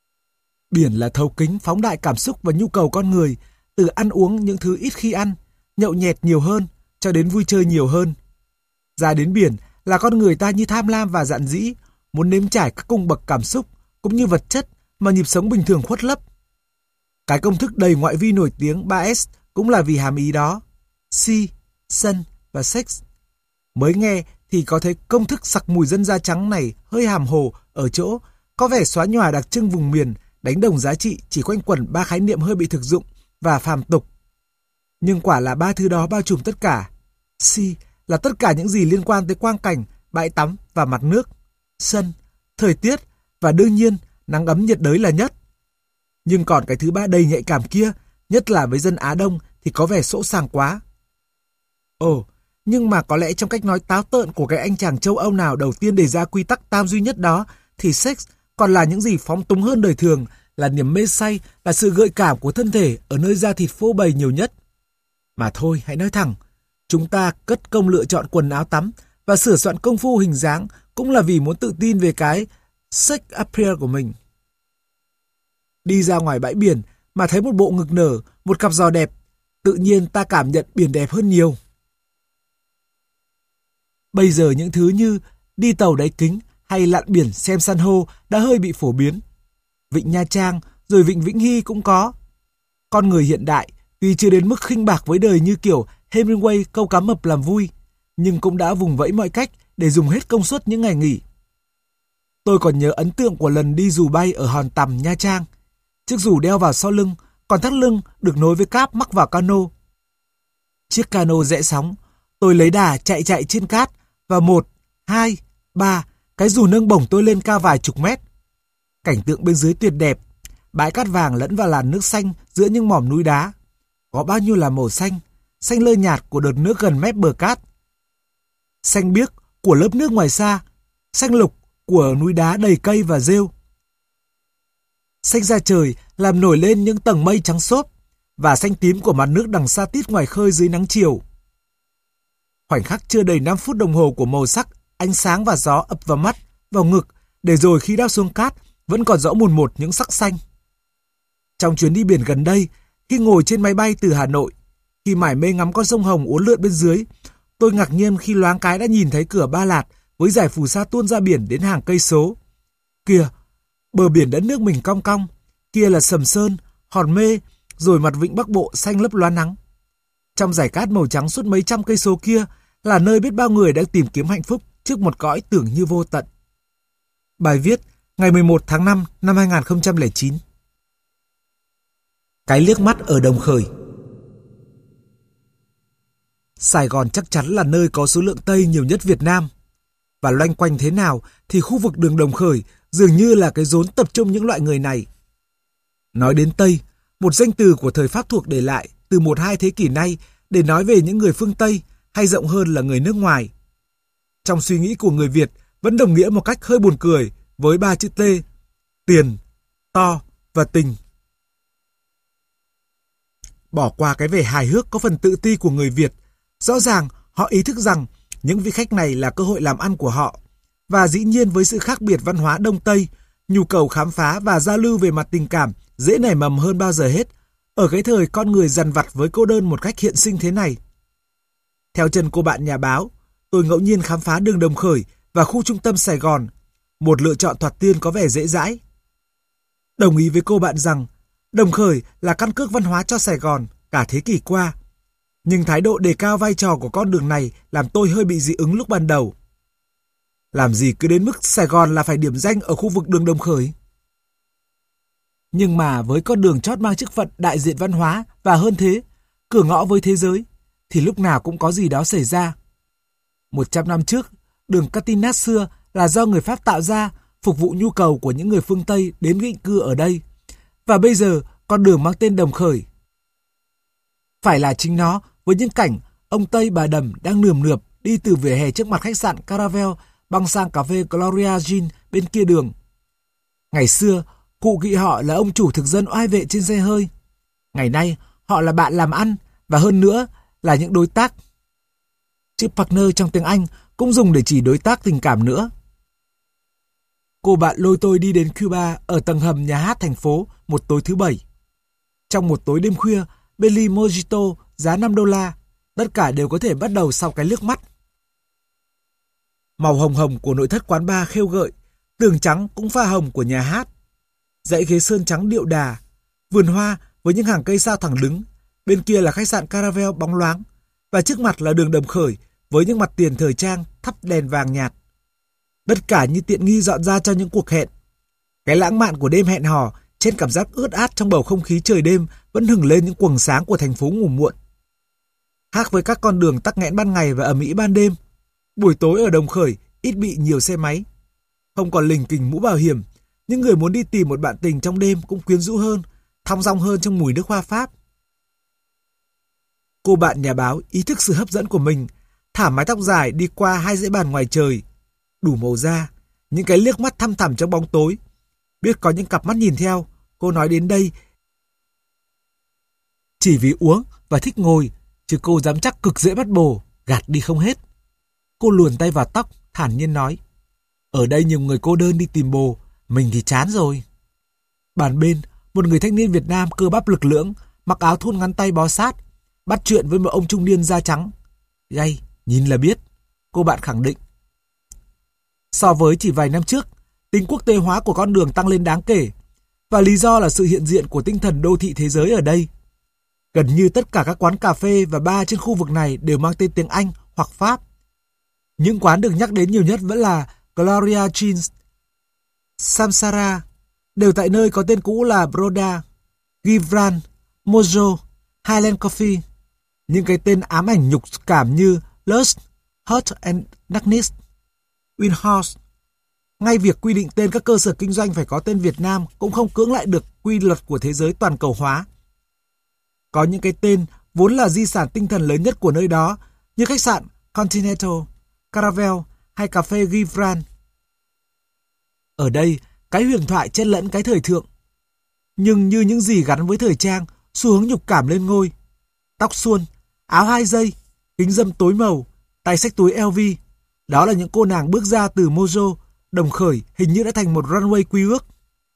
Biển là thấu kính phóng đại cảm xúc và nhu cầu con người, từ ăn uống những thứ ít khi ăn, nhậu nhẹt nhiều hơn, cho đến vui chơi nhiều hơn. Ra đến biển là con người ta như tham lam và dạn dĩ, muốn nếm trải các cung bậc cảm xúc cũng như vật chất mà nhịp sống bình thường khuất lấp. Cái công thức đầy ngoại vi nổi tiếng ba S cũng là vì hàm ý đó. Si, Sun và Sex. Mới nghe thì có thấy công thức sặc mùi dân da trắng này hơi hàm hồ ở chỗ có vẻ xóa nhòa đặc trưng vùng miền, đánh đồng giá trị chỉ quanh quẩn ba khái niệm hơi bị thực dụng và phàm tục. Nhưng quả là ba thứ đó bao trùm tất cả. Si là tất cả những gì liên quan tới quang cảnh, bãi tắm và mặt nước. Sun, thời tiết và đương nhiên nắng ấm nhiệt đới là nhất. Nhưng còn cái thứ ba đầy nhạy cảm kia, nhất là với dân Á Đông thì có vẻ sỗ sàng quá. Ồ, nhưng mà có lẽ trong cách nói táo tợn của cái anh chàng châu Âu nào đầu tiên đề ra quy tắc tam duy nhất đó thì sex còn là những gì phóng túng hơn đời thường, là niềm mê say, là sự gợi cảm của thân thể ở nơi da thịt phô bày nhiều nhất. Mà thôi, hãy nói thẳng, chúng ta cất công lựa chọn quần áo tắm và sửa soạn công phu hình dáng cũng là vì muốn tự tin về cái sex appeal của mình. Đi ra ngoài bãi biển mà thấy một bộ ngực nở, một cặp giò đẹp, tự nhiên ta cảm nhận biển đẹp hơn nhiều. Bây giờ những thứ như đi tàu đáy kính hay lặn biển xem san hô đã hơi bị phổ biến. Vịnh Nha Trang rồi vịnh Vĩnh Hy cũng có. Con người hiện đại tuy chưa đến mức khinh bạc với đời như kiểu Hemingway câu cá mập làm vui, nhưng cũng đã vùng vẫy mọi cách để dùng hết công suất những ngày nghỉ. Tôi còn nhớ ấn tượng của lần đi dù bay ở Hòn Tầm, Nha Trang. Chiếc dù đeo vào sau lưng, còn thắt lưng được nối với cáp mắc vào cano. Chiếc cano rẽ sóng, tôi lấy đà chạy chạy trên cát và một, hai, ba, cái dù nâng bổng tôi lên cao vài chục mét. Cảnh tượng bên dưới tuyệt đẹp, bãi cát vàng lẫn vào làn nước xanh giữa những mỏm núi đá. Có bao nhiêu là màu xanh, xanh lơ nhạt của đợt nước gần mép bờ cát. Xanh biếc của lớp nước ngoài xa, xanh lục của núi đá đầy cây và rêu. Xanh da trời làm nổi lên những tầng mây trắng xốp và xanh tím của mặt nước đằng xa tít ngoài khơi dưới nắng chiều. Khoảnh khắc chưa đầy năm phút đồng hồ của màu sắc, ánh sáng và gió ập vào mắt, vào ngực, để rồi khi đáp xuống cát vẫn còn rõ mồn một những sắc xanh. Trong chuyến đi biển gần đây, khi ngồi trên máy bay từ Hà Nội, khi mải mê ngắm con sông Hồng uốn lượn bên dưới, tôi ngạc nhiên khi loáng cái đã nhìn thấy cửa Ba Lạt với dải phù sa tuôn ra biển đến hàng cây số. Kìa, bờ biển đất nước mình cong cong, kia là Sầm Sơn, Hòn Mê, rồi mặt vịnh Bắc Bộ xanh lấp loáng nắng. Trong dải cát màu trắng suốt mấy trăm cây số kia là nơi biết bao người đang tìm kiếm hạnh phúc trước một cõi tưởng như vô tận. Bài viết ngày mười một tháng năm năm hai nghìn không trăm lẻ chín. Cái liếc mắt ở Đồng Khởi. Sài Gòn chắc chắn là nơi có số lượng Tây nhiều nhất Việt Nam. Và loanh quanh thế nào thì khu vực đường Đồng Khởi dường như là cái rốn tập trung những loại người này. Nói đến Tây, một danh từ của thời Pháp thuộc để lại từ một hai thế kỷ nay để nói về những người phương Tây, hay rộng hơn là người nước ngoài. Trong suy nghĩ của người Việt vẫn đồng nghĩa một cách hơi buồn cười với ba chữ T: tiền, to và tình. Bỏ qua cái vẻ hài hước có phần tự ti của người Việt, rõ ràng họ ý thức rằng những vị khách này là cơ hội làm ăn của họ. Và dĩ nhiên với sự khác biệt văn hóa Đông Tây, nhu cầu khám phá và giao lưu về mặt tình cảm dễ nảy mầm hơn bao giờ hết ở cái thời con người dằn vặt với cô đơn một cách hiện sinh thế này. Theo chân cô bạn nhà báo, tôi ngẫu nhiên khám phá đường Đồng Khởi và khu trung tâm Sài Gòn, một lựa chọn thoạt tiên có vẻ dễ dãi. Đồng ý với cô bạn rằng Đồng Khởi là căn cước văn hóa cho Sài Gòn cả thế kỷ qua. Nhưng thái độ đề cao vai trò của con đường này làm tôi hơi bị dị ứng lúc ban đầu. Làm gì cứ đến mức Sài Gòn là phải điểm danh ở khu vực đường Đồng Khởi? Nhưng mà với con đường chót mang chức phận đại diện văn hóa và hơn thế, cửa ngõ với thế giới, thì lúc nào cũng có gì đó xảy ra. Một trăm năm trước, đường Catinat xưa là do người Pháp tạo ra, phục vụ nhu cầu của những người phương Tây đến định cư ở đây. Và bây giờ, con đường mang tên Đồng Khởi. Phải là chính nó, với những cảnh ông Tây bà Đầm đang nườm nượp đi từ vỉa hè trước mặt khách sạn Caravel băng sang cà phê Gloria Jean bên kia đường. Ngày xưa, cụ kỵ họ là ông chủ thực dân oai vệ trên xe hơi. Ngày nay, họ là bạn làm ăn và hơn nữa là những đối tác. Chữ partner trong tiếng Anh cũng dùng để chỉ đối tác tình cảm nữa. Cô bạn lôi tôi đi đến Cuba ở tầng hầm nhà hát thành phố một tối thứ Bảy. Trong một tối đêm khuya, Bailey Mojito giá năm đô la, Tất cả đều có thể bắt đầu sau cái liếc mắt. Màu hồng hồng của nội thất quán bar khêu gợi, tường trắng cũng pha hồng của nhà hát. Dãy ghế sơn trắng điệu đà, vườn hoa với những hàng cây sao thẳng đứng. Bên kia là khách sạn Caravel bóng loáng, và trước mặt là đường Đồng Khởi với những mặt tiền thời trang thắp đèn vàng nhạt. Tất cả như tiện nghi dọn ra cho những cuộc hẹn. Cái lãng mạn của đêm hẹn hò trên cảm giác ướt át trong bầu không khí trời đêm vẫn hừng lên những quầng sáng của thành phố ngủ muộn. Khác với các con đường tắc nghẽn ban ngày và ầm ĩ ban đêm, buổi tối ở Đồng Khởi ít bị nhiều xe máy. Không còn lình kình mũ bảo hiểm, những người muốn đi tìm một bạn tình trong đêm cũng quyến rũ hơn, thong dong hơn trong mùi nước hoa Pháp. Cô bạn nhà báo ý thức sự hấp dẫn của mình, thả mái tóc dài đi qua hai dãy bàn ngoài trời, đủ màu da, những cái liếc mắt thăm thẳm trong bóng tối. Biết có những cặp mắt nhìn theo, cô nói đến đây chỉ vì uống và thích ngồi, chứ cô dám chắc cực dễ bắt bồ, gạt đi không hết. Cô luồn tay vào tóc, thản nhiên nói, ở đây nhiều người cô đơn đi tìm bồ, mình thì chán rồi. Bàn bên, một người thanh niên Việt Nam cơ bắp lực lưỡng, mặc áo thun ngắn tay bó sát, bắt chuyện với một ông trung niên da trắng. Gay, nhìn là biết, cô bạn khẳng định. So với chỉ vài năm trước, tính quốc tế hóa của con đường tăng lên đáng kể, và lý do là sự hiện diện của tinh thần đô thị thế giới ở đây. Gần như tất cả các quán cà phê và bar trên khu vực này đều mang tên tiếng Anh hoặc Pháp. Những quán được nhắc đến nhiều nhất vẫn là Gloria Jeans, Samsara, đều tại nơi có tên cũ là Broda, Gibran, Mojo, Highland Coffee. Những cái tên ám ảnh nhục cảm như Lust, Hot and Darkness, Winhouse. Ngay việc quy định tên các cơ sở kinh doanh phải có tên Việt Nam cũng không cưỡng lại được quy luật của thế giới toàn cầu hóa. Có những cái tên vốn là di sản tinh thần lớn nhất của nơi đó, như khách sạn Continental, Caravel hay cà phê Gibran. Ở đây, cái huyền thoại chen lẫn cái thời thượng. Nhưng như những gì gắn với thời trang, xu hướng nhục cảm lên ngôi. Tóc suôn, áo hai dây, kính râm tối màu, tay xách túi L V. Đó là những cô nàng bước ra từ Mojo, Đồng Khởi hình như đã thành một runway quy ước.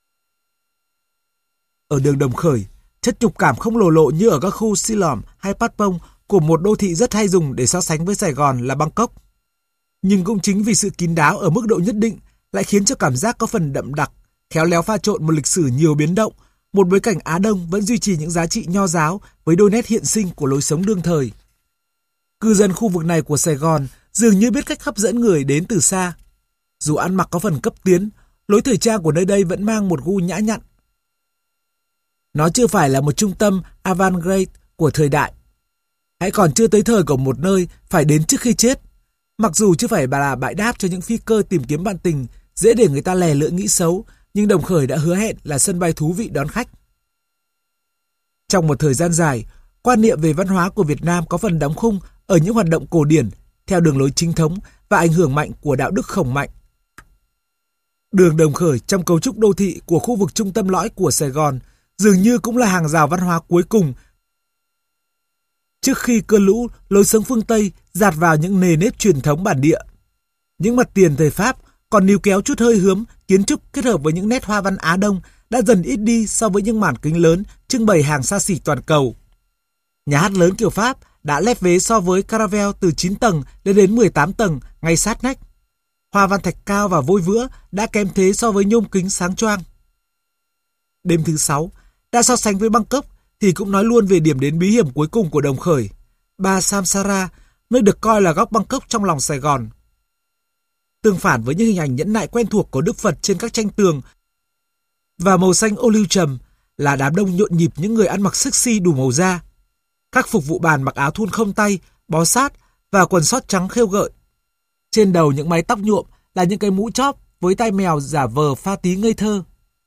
Ở đường Đồng Khởi, chất nhục cảm không lồ lộ như ở các khu Silom hay Patpong của một đô thị rất hay dùng để so sánh với Sài Gòn là Bangkok. Nhưng cũng chính vì sự kín đáo ở mức độ nhất định lại khiến cho cảm giác có phần đậm đặc, khéo léo pha trộn một lịch sử nhiều biến động, một bối cảnh Á Đông vẫn duy trì những giá trị nho giáo với đôi nét hiện sinh của lối sống đương thời. Cư dân khu vực này của Sài Gòn dường như biết cách hấp dẫn người đến từ xa. Dù ăn mặc có phần cấp tiến, lối thời trang của nơi đây vẫn mang một gu nhã nhặn. Nó chưa phải là một trung tâm avant-garde của thời đại. Hãy còn chưa tới thời của một nơi phải đến trước khi chết. Mặc dù chưa phải là bãi đáp cho những phi cơ tìm kiếm bạn tình, dễ để người ta lè lưỡi nghĩ xấu, nhưng Đồng Khởi đã hứa hẹn là sân bay thú vị đón khách. Trong một thời gian dài, quan niệm về văn hóa của Việt Nam có phần đóng khung ở những hoạt động cổ điển, theo đường lối chính thống và ảnh hưởng mạnh của đạo đức khổng mạnh. Đường Đồng Khởi trong cấu trúc đô thị của khu vực trung tâm lõi của Sài Gòn dường như cũng là hàng rào văn hóa cuối cùng trước khi cơn lũ lối sống phương Tây dạt vào những nề nếp truyền thống bản địa. Những mặt tiền thời Pháp còn níu kéo chút hơi hướng kiến trúc kết hợp với những nét hoa văn Á Đông đã dần ít đi so với những màn kính lớn trưng bày hàng xa xỉ toàn cầu. Nhà hát lớn kiểu Pháp đã lép vế so với Caravel từ chín tầng lên đến mười tám tầng ngay sát nách. Hoa văn thạch cao và vôi vữa đã kém thế so với nhôm kính sáng choang. Đêm thứ sáu, đã so sánh với Bangkok thì cũng nói luôn về điểm đến bí hiểm cuối cùng của Đồng Khởi, Bar Samsara, nơi được coi là góc Bangkok trong lòng Sài Gòn. Tương phản với những hình ảnh nhẫn nại quen thuộc của Đức Phật trên các tranh tường và màu xanh ô liu trầm là đám đông nhộn nhịp những người ăn mặc sexy đủ màu da. Các phục vụ bàn mặc áo thun không tay, bó sát và quần sót trắng khêu gợi. Trên đầu những mái tóc nhuộm là những cái mũ chóp với tai mèo giả vờ pha tí ngây thơ.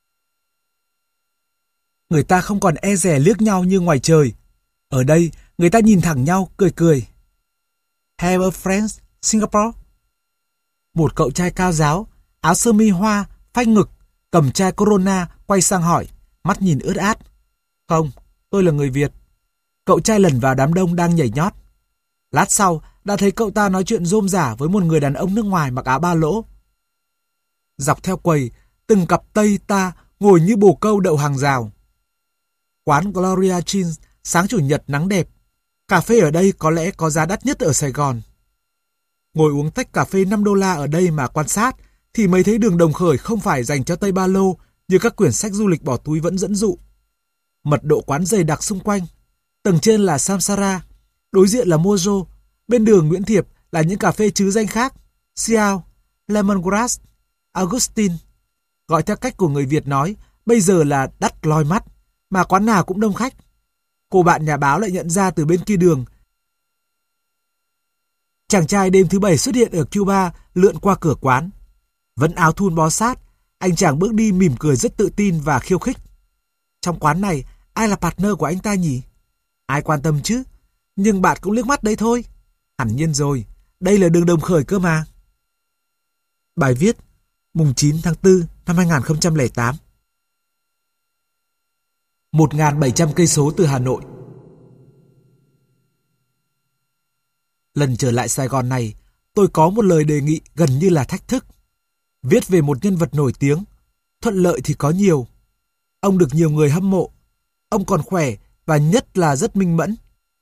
Người ta không còn e dè liếc nhau như ngoài trời. Ở đây, người ta nhìn thẳng nhau, cười cười. Have a friend, Singapore? Một cậu trai cao ráo, áo sơ mi hoa, phanh ngực, cầm chai Corona, quay sang hỏi, mắt nhìn ướt át. Không, tôi là người Việt. Cậu trai lẩn vào đám đông đang nhảy nhót. Lát sau, đã thấy cậu ta nói chuyện rôm rả với một người đàn ông nước ngoài mặc áo ba lỗ. Dọc theo quầy, từng cặp tây ta ngồi như bồ câu đậu hàng rào. Quán Gloria Jeans sáng chủ nhật nắng đẹp. Cà phê ở đây có lẽ có giá đắt nhất ở Sài Gòn. Ngồi uống tách cà phê năm đô la ở đây mà quan sát thì mới thấy đường Đồng Khởi không phải dành cho Tây Ba Lô như các quyển sách du lịch bỏ túi vẫn dẫn dụ. Mật độ quán dày đặc xung quanh. Tầng trên là Samsara, đối diện là Mojo, bên đường Nguyễn Thiệp là những cà phê trứ danh khác, Siao, Lemongrass, Augustine. Gọi theo cách của người Việt nói, bây giờ là đắt loi mắt, mà quán nào cũng đông khách. Cô bạn nhà báo lại nhận ra từ bên kia đường. Chàng trai đêm thứ bảy xuất hiện ở Cuba lượn qua cửa quán. Vẫn áo thun bó sát, anh chàng bước đi mỉm cười rất tự tin và khiêu khích. Trong quán này, ai là partner của anh ta nhỉ? Ai quan tâm chứ? Nhưng bạn cũng liếc mắt đấy thôi. Hẳn nhiên rồi, đây là đường Đồng Khởi cơ mà. Bài viết, mùng chín tháng tư năm hai nghìn không trăm lẻ tám. một nghìn bảy trăm cây số từ Hà Nội. Lần trở lại Sài Gòn này, tôi có một lời đề nghị gần như là thách thức. Viết về một nhân vật nổi tiếng, thuận lợi thì có nhiều. Ông được nhiều người hâm mộ. Ông còn khỏe và nhất là rất minh mẫn.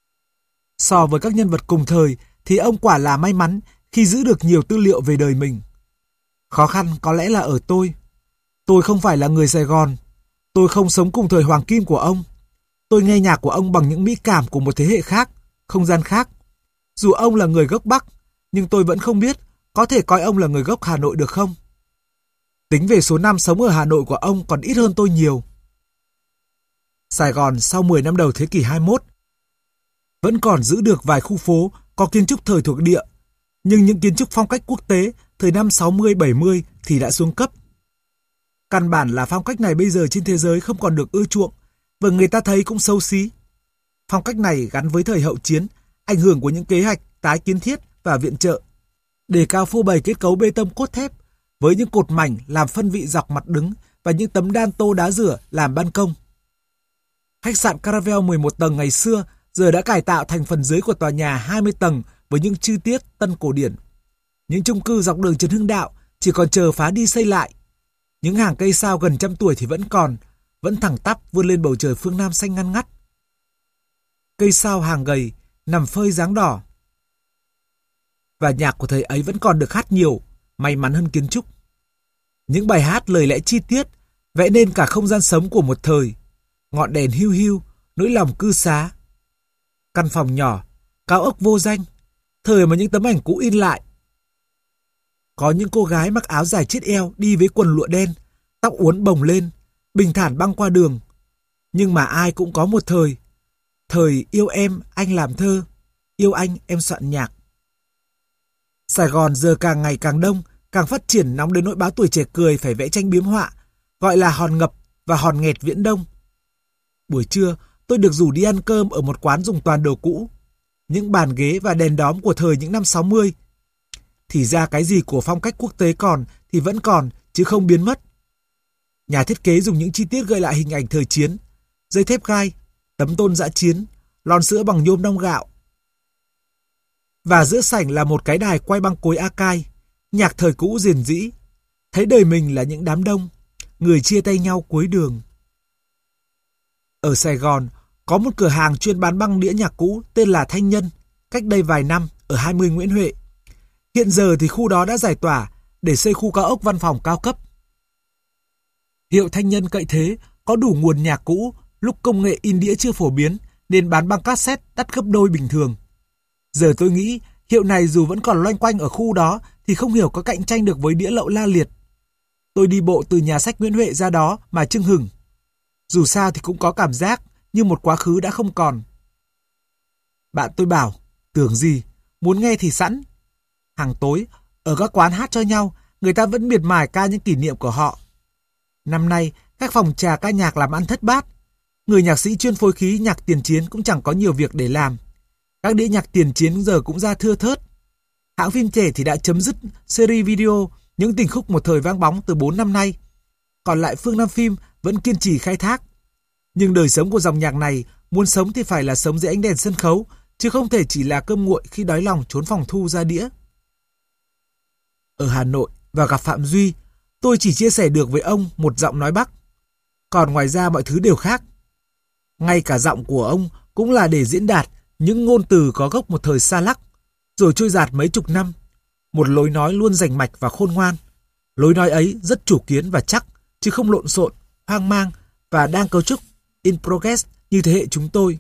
So với các nhân vật cùng thời thì ông quả là may mắn khi giữ được nhiều tư liệu về đời mình. Khó khăn có lẽ là ở tôi. Tôi không phải là người Sài Gòn. Tôi không sống cùng thời hoàng kim của ông. Tôi nghe nhạc của ông bằng những mỹ cảm của một thế hệ khác, không gian khác. Dù ông là người gốc Bắc, nhưng tôi vẫn không biết có thể coi ông là người gốc Hà Nội được không. Tính về số năm sống ở Hà Nội của ông còn ít hơn tôi nhiều. Sài Gòn sau mười năm đầu thế kỷ hai mươi mốt vẫn còn giữ được vài khu phố có kiến trúc thời thuộc địa, nhưng những kiến trúc phong cách quốc tế thời năm sáu mươi bảy mươi thì đã xuống cấp. Căn bản là phong cách này bây giờ trên thế giới không còn được ưa chuộng và người ta thấy cũng xấu xí. Phong cách này gắn với thời hậu chiến, ảnh hưởng của những kế hoạch tái kiến thiết và viện trợ, đề cao phô bày kết cấu bê tông cốt thép với những cột mảnh làm phân vị dọc mặt đứng và những tấm đan tô đá rửa làm ban công. Khách sạn Caravel mười một tầng ngày xưa giờ đã cải tạo thành phần dưới của tòa nhà hai mươi tầng với những chi tiết tân cổ điển. Những chung cư dọc đường Trần Hưng Đạo chỉ còn chờ phá đi xây lại. Những hàng cây sao gần trăm tuổi thì vẫn còn, vẫn thẳng tắp vươn lên bầu trời phương Nam xanh ngăn ngắt. Cây sao hàng gầy, nằm phơi dáng đỏ. Và nhạc của thời ấy vẫn còn được hát nhiều, may mắn hơn kiến trúc. Những bài hát lời lẽ chi tiết, vẽ nên cả không gian sống của một thời. Ngọn đèn hiu hiu, nỗi lòng cư xá. Căn phòng nhỏ, cao ốc vô danh, thời mà những tấm ảnh cũ in lại. Có những cô gái mặc áo dài chiết eo đi với quần lụa đen, tóc uốn bồng lên, bình thản băng qua đường. Nhưng mà ai cũng có một thời. Thời yêu em, anh làm thơ. Yêu anh, em soạn nhạc. Sài Gòn giờ càng ngày càng đông, càng phát triển nóng đến nỗi báo Tuổi Trẻ cười phải vẽ tranh biếm họa, gọi là hòn ngập và hòn nghẹt Viễn Đông. Buổi trưa, tôi được rủ đi ăn cơm ở một quán dùng toàn đồ cũ. Những bàn ghế và đèn đóm của thời những năm sáu mươi. Thì ra cái gì của phong cách quốc tế còn thì vẫn còn, chứ không biến mất. Nhà thiết kế dùng những chi tiết gợi lại hình ảnh thời chiến, dây thép gai, tấm tôn dã chiến, lon sữa bằng nhôm đong gạo. Và giữa sảnh là một cái đài quay băng cối Akai, nhạc thời cũ rền rĩ. Thấy đời mình là những đám đông, người chia tay nhau cuối đường. Ở Sài Gòn, có một cửa hàng chuyên bán băng đĩa nhạc cũ tên là Thanh Nhân, cách đây vài năm ở hai mươi Nguyễn Huệ. Hiện giờ thì khu đó đã giải tỏa để xây khu cao ốc văn phòng cao cấp. Hiệu Thanh Nhân cậy thế, có đủ nguồn nhạc cũ, lúc công nghệ in đĩa chưa phổ biến nên bán băng cassette đắt gấp đôi bình thường. Giờ tôi nghĩ hiệu này dù vẫn còn loanh quanh ở khu đó thì không hiểu có cạnh tranh được với đĩa lậu La Liệt. Tôi đi bộ từ nhà sách Nguyễn Huệ ra đó mà chưng hửng. Dù sao thì cũng có cảm giác như một quá khứ đã không còn. Bạn tôi bảo, tưởng gì, muốn nghe thì sẵn. Hàng tối, ở các quán hát cho nhau, người ta vẫn miệt mài ca những kỷ niệm của họ. Năm nay, các phòng trà ca nhạc làm ăn thất bát. Người nhạc sĩ chuyên phối khí nhạc tiền chiến cũng chẳng có nhiều việc để làm. Các đĩa nhạc tiền chiến giờ cũng ra thưa thớt. Hãng phim trẻ thì đã chấm dứt series video những tình khúc một thời vang bóng từ bốn năm nay. Còn lại Phương Nam Phim vẫn kiên trì khai thác. Nhưng đời sống của dòng nhạc này, muốn sống thì phải là sống dưới ánh đèn sân khấu, chứ không thể chỉ là cơm nguội khi đói lòng trốn phòng thu ra đĩa. Ở Hà Nội và gặp Phạm Duy, tôi chỉ chia sẻ được với ông một giọng nói Bắc. Còn ngoài ra mọi thứ đều khác. Ngay cả giọng của ông cũng là để diễn đạt Những ngôn từ có gốc một thời xa lắc, rồi trôi dạt mấy chục năm. Một lối nói luôn rành mạch và khôn ngoan. Lối nói ấy rất chủ kiến và chắc, chứ không lộn xộn, hoang mang và đang cấu trúc in progress như thế hệ chúng tôi.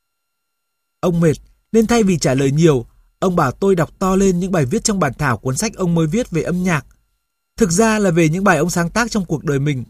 Ông mệt, nên thay vì trả lời nhiều, ông bảo tôi đọc to lên những bài viết trong bản thảo cuốn sách ông mới viết về âm nhạc. Thực ra là về những bài ông sáng tác trong cuộc đời mình.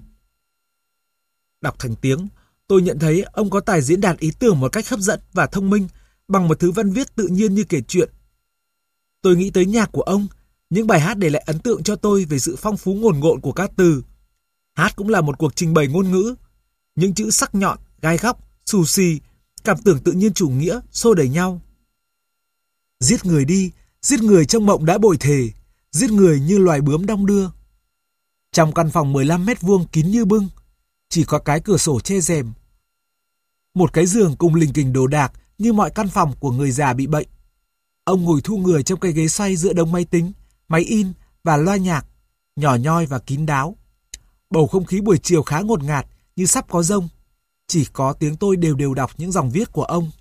Đọc thành tiếng, tôi nhận thấy ông có tài diễn đạt ý tưởng một cách hấp dẫn và thông minh bằng một thứ văn viết tự nhiên như kể chuyện. Tôi nghĩ tới nhạc của ông, những bài hát để lại ấn tượng cho tôi về sự phong phú ngồn ngộn của các từ. Hát cũng là một cuộc trình bày ngôn ngữ. Những chữ sắc nhọn, gai góc, xù xì, cảm tưởng tự nhiên chủ nghĩa, xô đẩy nhau. Giết người đi, giết người trong mộng đã bội thề, giết người như loài bướm đong đưa. Trong căn phòng mười lăm mét vuông kín như bưng, chỉ có cái cửa sổ che rèm. Một cái giường cùng lình kình đồ đạc như mọi căn phòng của người già bị bệnh. Ông ngồi thu người trong cái ghế xoay giữa đống máy tính, máy in và loa nhạc, nhỏ nhoi và kín đáo. Bầu không khí buổi chiều khá ngột ngạt như sắp có giông. Chỉ có tiếng tôi đều đều đọc những dòng viết của ông.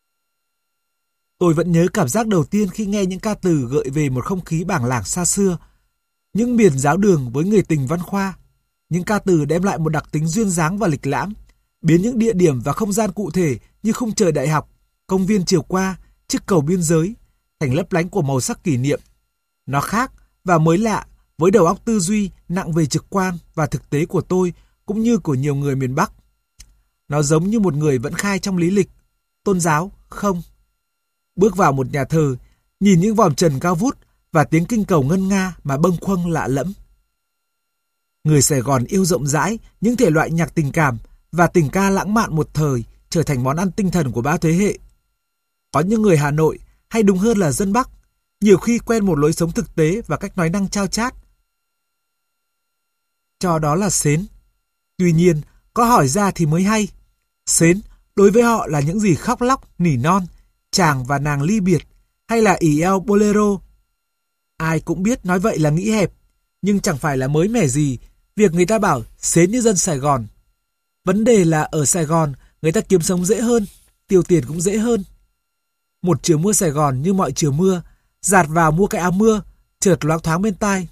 Tôi vẫn nhớ cảm giác đầu tiên khi nghe những ca từ gợi về một không khí bản làng xa xưa. Những miền giáo đường với người tình văn khoa. Những ca từ đem lại một đặc tính duyên dáng và lịch lãm, biến những địa điểm và không gian cụ thể như khung trời đại học, công viên chiều qua, chiếc cầu biên giới, thành lấp lánh của màu sắc kỷ niệm. Nó khác và mới lạ với đầu óc tư duy nặng về trực quan và thực tế của tôi cũng như của nhiều người miền Bắc. Nó giống như một người vẫn khai trong lý lịch, tôn giáo, không. Bước vào một nhà thờ, nhìn những vòm trần cao vút và tiếng kinh cầu ngân nga mà bâng khuâng lạ lẫm. Người Sài Gòn yêu rộng rãi những thể loại nhạc tình cảm và tình ca lãng mạn một thời trở thành món ăn tinh thần của bao thế hệ. Có những người Hà Nội, hay đúng hơn là dân Bắc, nhiều khi quen một lối sống thực tế và cách nói năng chao chát, cho đó là xến. Tuy nhiên, có hỏi ra thì mới hay. Xến đối với họ là những gì khóc lóc, nỉ non, chàng và nàng ly biệt, hay là ỉ eo bolero. Ai cũng biết nói vậy là nghĩ hẹp, nhưng chẳng phải là mới mẻ gì việc người ta bảo xến như dân Sài Gòn. Vấn đề là ở Sài Gòn người ta kiếm sống dễ hơn, tiêu tiền cũng dễ hơn. Một chiều mưa Sài Gòn như mọi chiều mưa, dạt vào mua cái áo mưa, chợt loáng thoáng bên tai.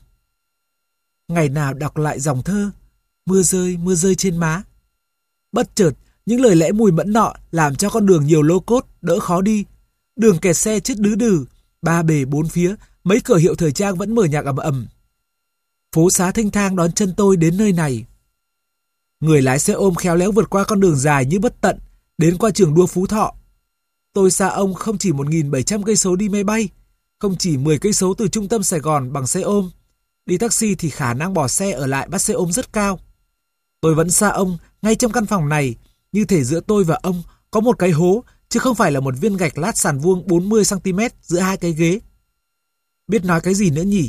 Ngày nào đọc lại dòng thơ, mưa rơi, mưa rơi trên má. Bất chợt, những lời lẽ mùi mẫn nọ làm cho con đường nhiều lô cốt, đỡ khó đi. Đường kẹt xe chết đứ đừ, ba bề bốn phía, mấy cửa hiệu thời trang vẫn mở nhạc ầm ầm. Phố xá thênh thang đón chân tôi đến nơi này. Người lái xe ôm khéo léo vượt qua con đường dài như bất tận, đến qua trường đua Phú Thọ. Tôi xa ông không chỉ một nghìn bảy trăm cây số đi máy bay, không chỉ mười cây số từ trung tâm Sài Gòn bằng xe ôm. Đi taxi thì khả năng bỏ xe ở lại bắt xe ôm rất cao. Tôi vẫn xa ông ngay trong căn phòng này, như thể giữa tôi và ông có một cái hố, chứ không phải là một viên gạch lát sàn vuông bốn mươi xăng ti mét giữa hai cái ghế. Biết nói cái gì nữa nhỉ?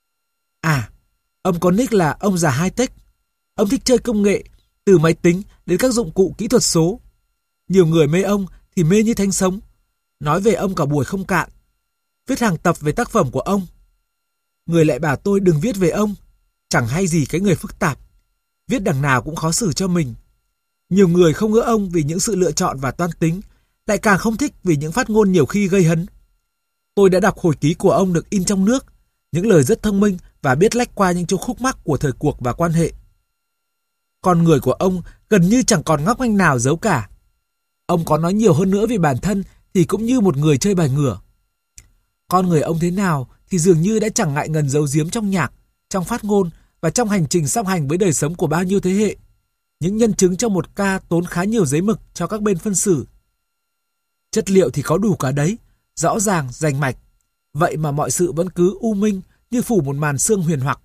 À, ông có nick là ông già high-tech. Ông thích chơi công nghệ, từ máy tính đến các dụng cụ kỹ thuật số. Nhiều người mê ông thì mê như thánh sống. Nói về ông cả buổi không cạn. Viết hàng tập về tác phẩm của ông. Người lại bảo tôi đừng viết về ông. Chẳng hay gì cái người phức tạp. Viết đằng nào cũng khó xử cho mình. Nhiều người không ngỡ ông vì những sự lựa chọn và toan tính, lại càng không thích vì những phát ngôn nhiều khi gây hấn. Tôi đã đọc hồi ký của ông được in trong nước, những lời rất thông minh và biết lách qua những chỗ khúc mắc của thời cuộc và quan hệ. Con người của ông gần như chẳng còn ngóc ngách nào giấu cả. Ông có nói nhiều hơn nữa về bản thân thì cũng như một người chơi bài ngửa. Con người ông thế nào thì dường như đã chẳng ngại ngần giấu giếm trong nhạc, trong phát ngôn và trong hành trình song hành với đời sống của bao nhiêu thế hệ. Những nhân chứng trong một ca tốn khá nhiều giấy mực cho các bên phân xử. Chất liệu thì có đủ cả đấy, rõ ràng, rành mạch. Vậy mà mọi sự vẫn cứ u minh như phủ một màn sương huyền hoặc.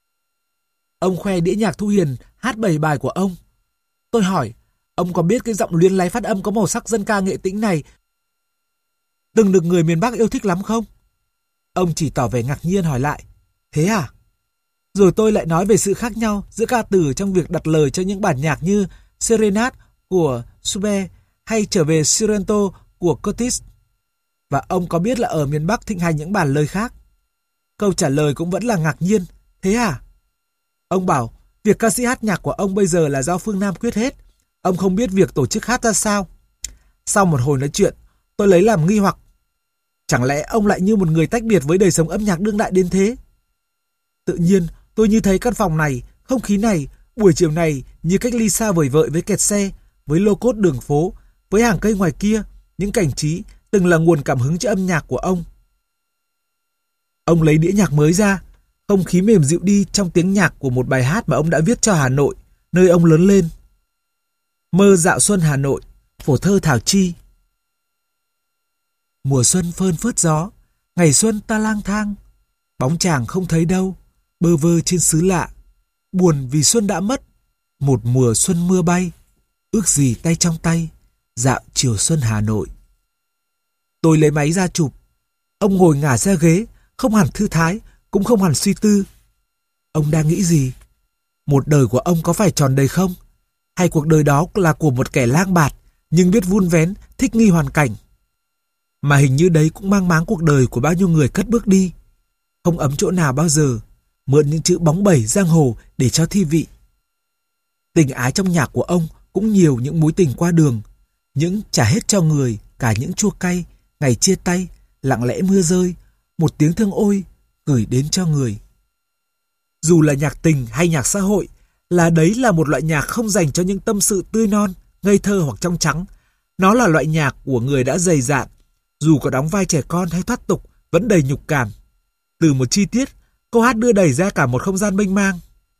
Ông khoe đĩa nhạc Thu Hiền hát bảy bài của ông. Tôi hỏi, ông có biết cái giọng luyến láy phát âm có màu sắc dân ca nghệ tĩnh này từng được người miền Bắc yêu thích lắm không? Ông chỉ tỏ vẻ ngạc nhiên hỏi lại, thế à? Rồi tôi lại nói về sự khác nhau giữa ca từ trong việc đặt lời cho những bản nhạc như Serenade của Schubert hay Trở về Sorrento của Curtis. Và ông có biết là ở miền Bắc thịnh hành những bản lời khác? Câu trả lời cũng vẫn là ngạc nhiên, thế à? Ông bảo, việc ca sĩ hát nhạc của ông bây giờ là do phương Nam quyết hết. Ông không biết việc tổ chức hát ra sao. Sau một hồi nói chuyện, Tôi lấy làm nghi hoặc. Chẳng lẽ ông lại như một người tách biệt với đời sống âm nhạc đương đại đến thế? Tự nhiên, tôi như thấy căn phòng này, không khí này, buổi chiều này như cách ly xa vời vợi với kẹt xe, với lô cốt đường phố, với hàng cây ngoài kia, những cảnh trí từng là nguồn cảm hứng cho âm nhạc của ông. Ông lấy đĩa nhạc mới ra, không khí mềm dịu đi trong tiếng nhạc của một bài hát mà ông đã viết cho Hà Nội, nơi ông lớn lên. Mơ dạo xuân Hà Nội, phổ thơ Thảo Chi. Mùa xuân phơn phớt gió, ngày xuân ta lang thang, bóng chàng không thấy đâu, bơ vơ trên xứ lạ, buồn vì xuân đã mất, một mùa xuân mưa bay, ước gì tay trong tay, dạo chiều xuân Hà Nội. Tôi lấy máy ra chụp, ông ngồi ngả ra ghế, không hẳn thư thái, cũng không hẳn suy tư. Ông đang nghĩ gì? Một đời của ông có phải tròn đầy không? Hay cuộc đời đó là của một kẻ lang bạt, nhưng biết vun vén, thích nghi hoàn cảnh? Mà hình như đấy cũng mang máng cuộc đời của bao nhiêu người cất bước đi. Không ấm chỗ nào bao giờ, mượn những chữ bóng bẩy giang hồ để cho thi vị. Tình ái trong nhạc của ông cũng nhiều những mối tình qua đường, những trả hết cho người, cả những chua cay, ngày chia tay, lặng lẽ mưa rơi, một tiếng thương ôi, gửi đến cho người. Dù là nhạc tình hay nhạc xã hội, là đấy là một loại nhạc không dành cho những tâm sự tươi non, ngây thơ hoặc trong trắng. Nó là loại nhạc của người đã dày dạn, dù có đóng vai trẻ con hay thoát tục, vẫn đầy nhục cảm. Từ một chi tiết, câu hát đưa đẩy ra cả một không gian mênh mang.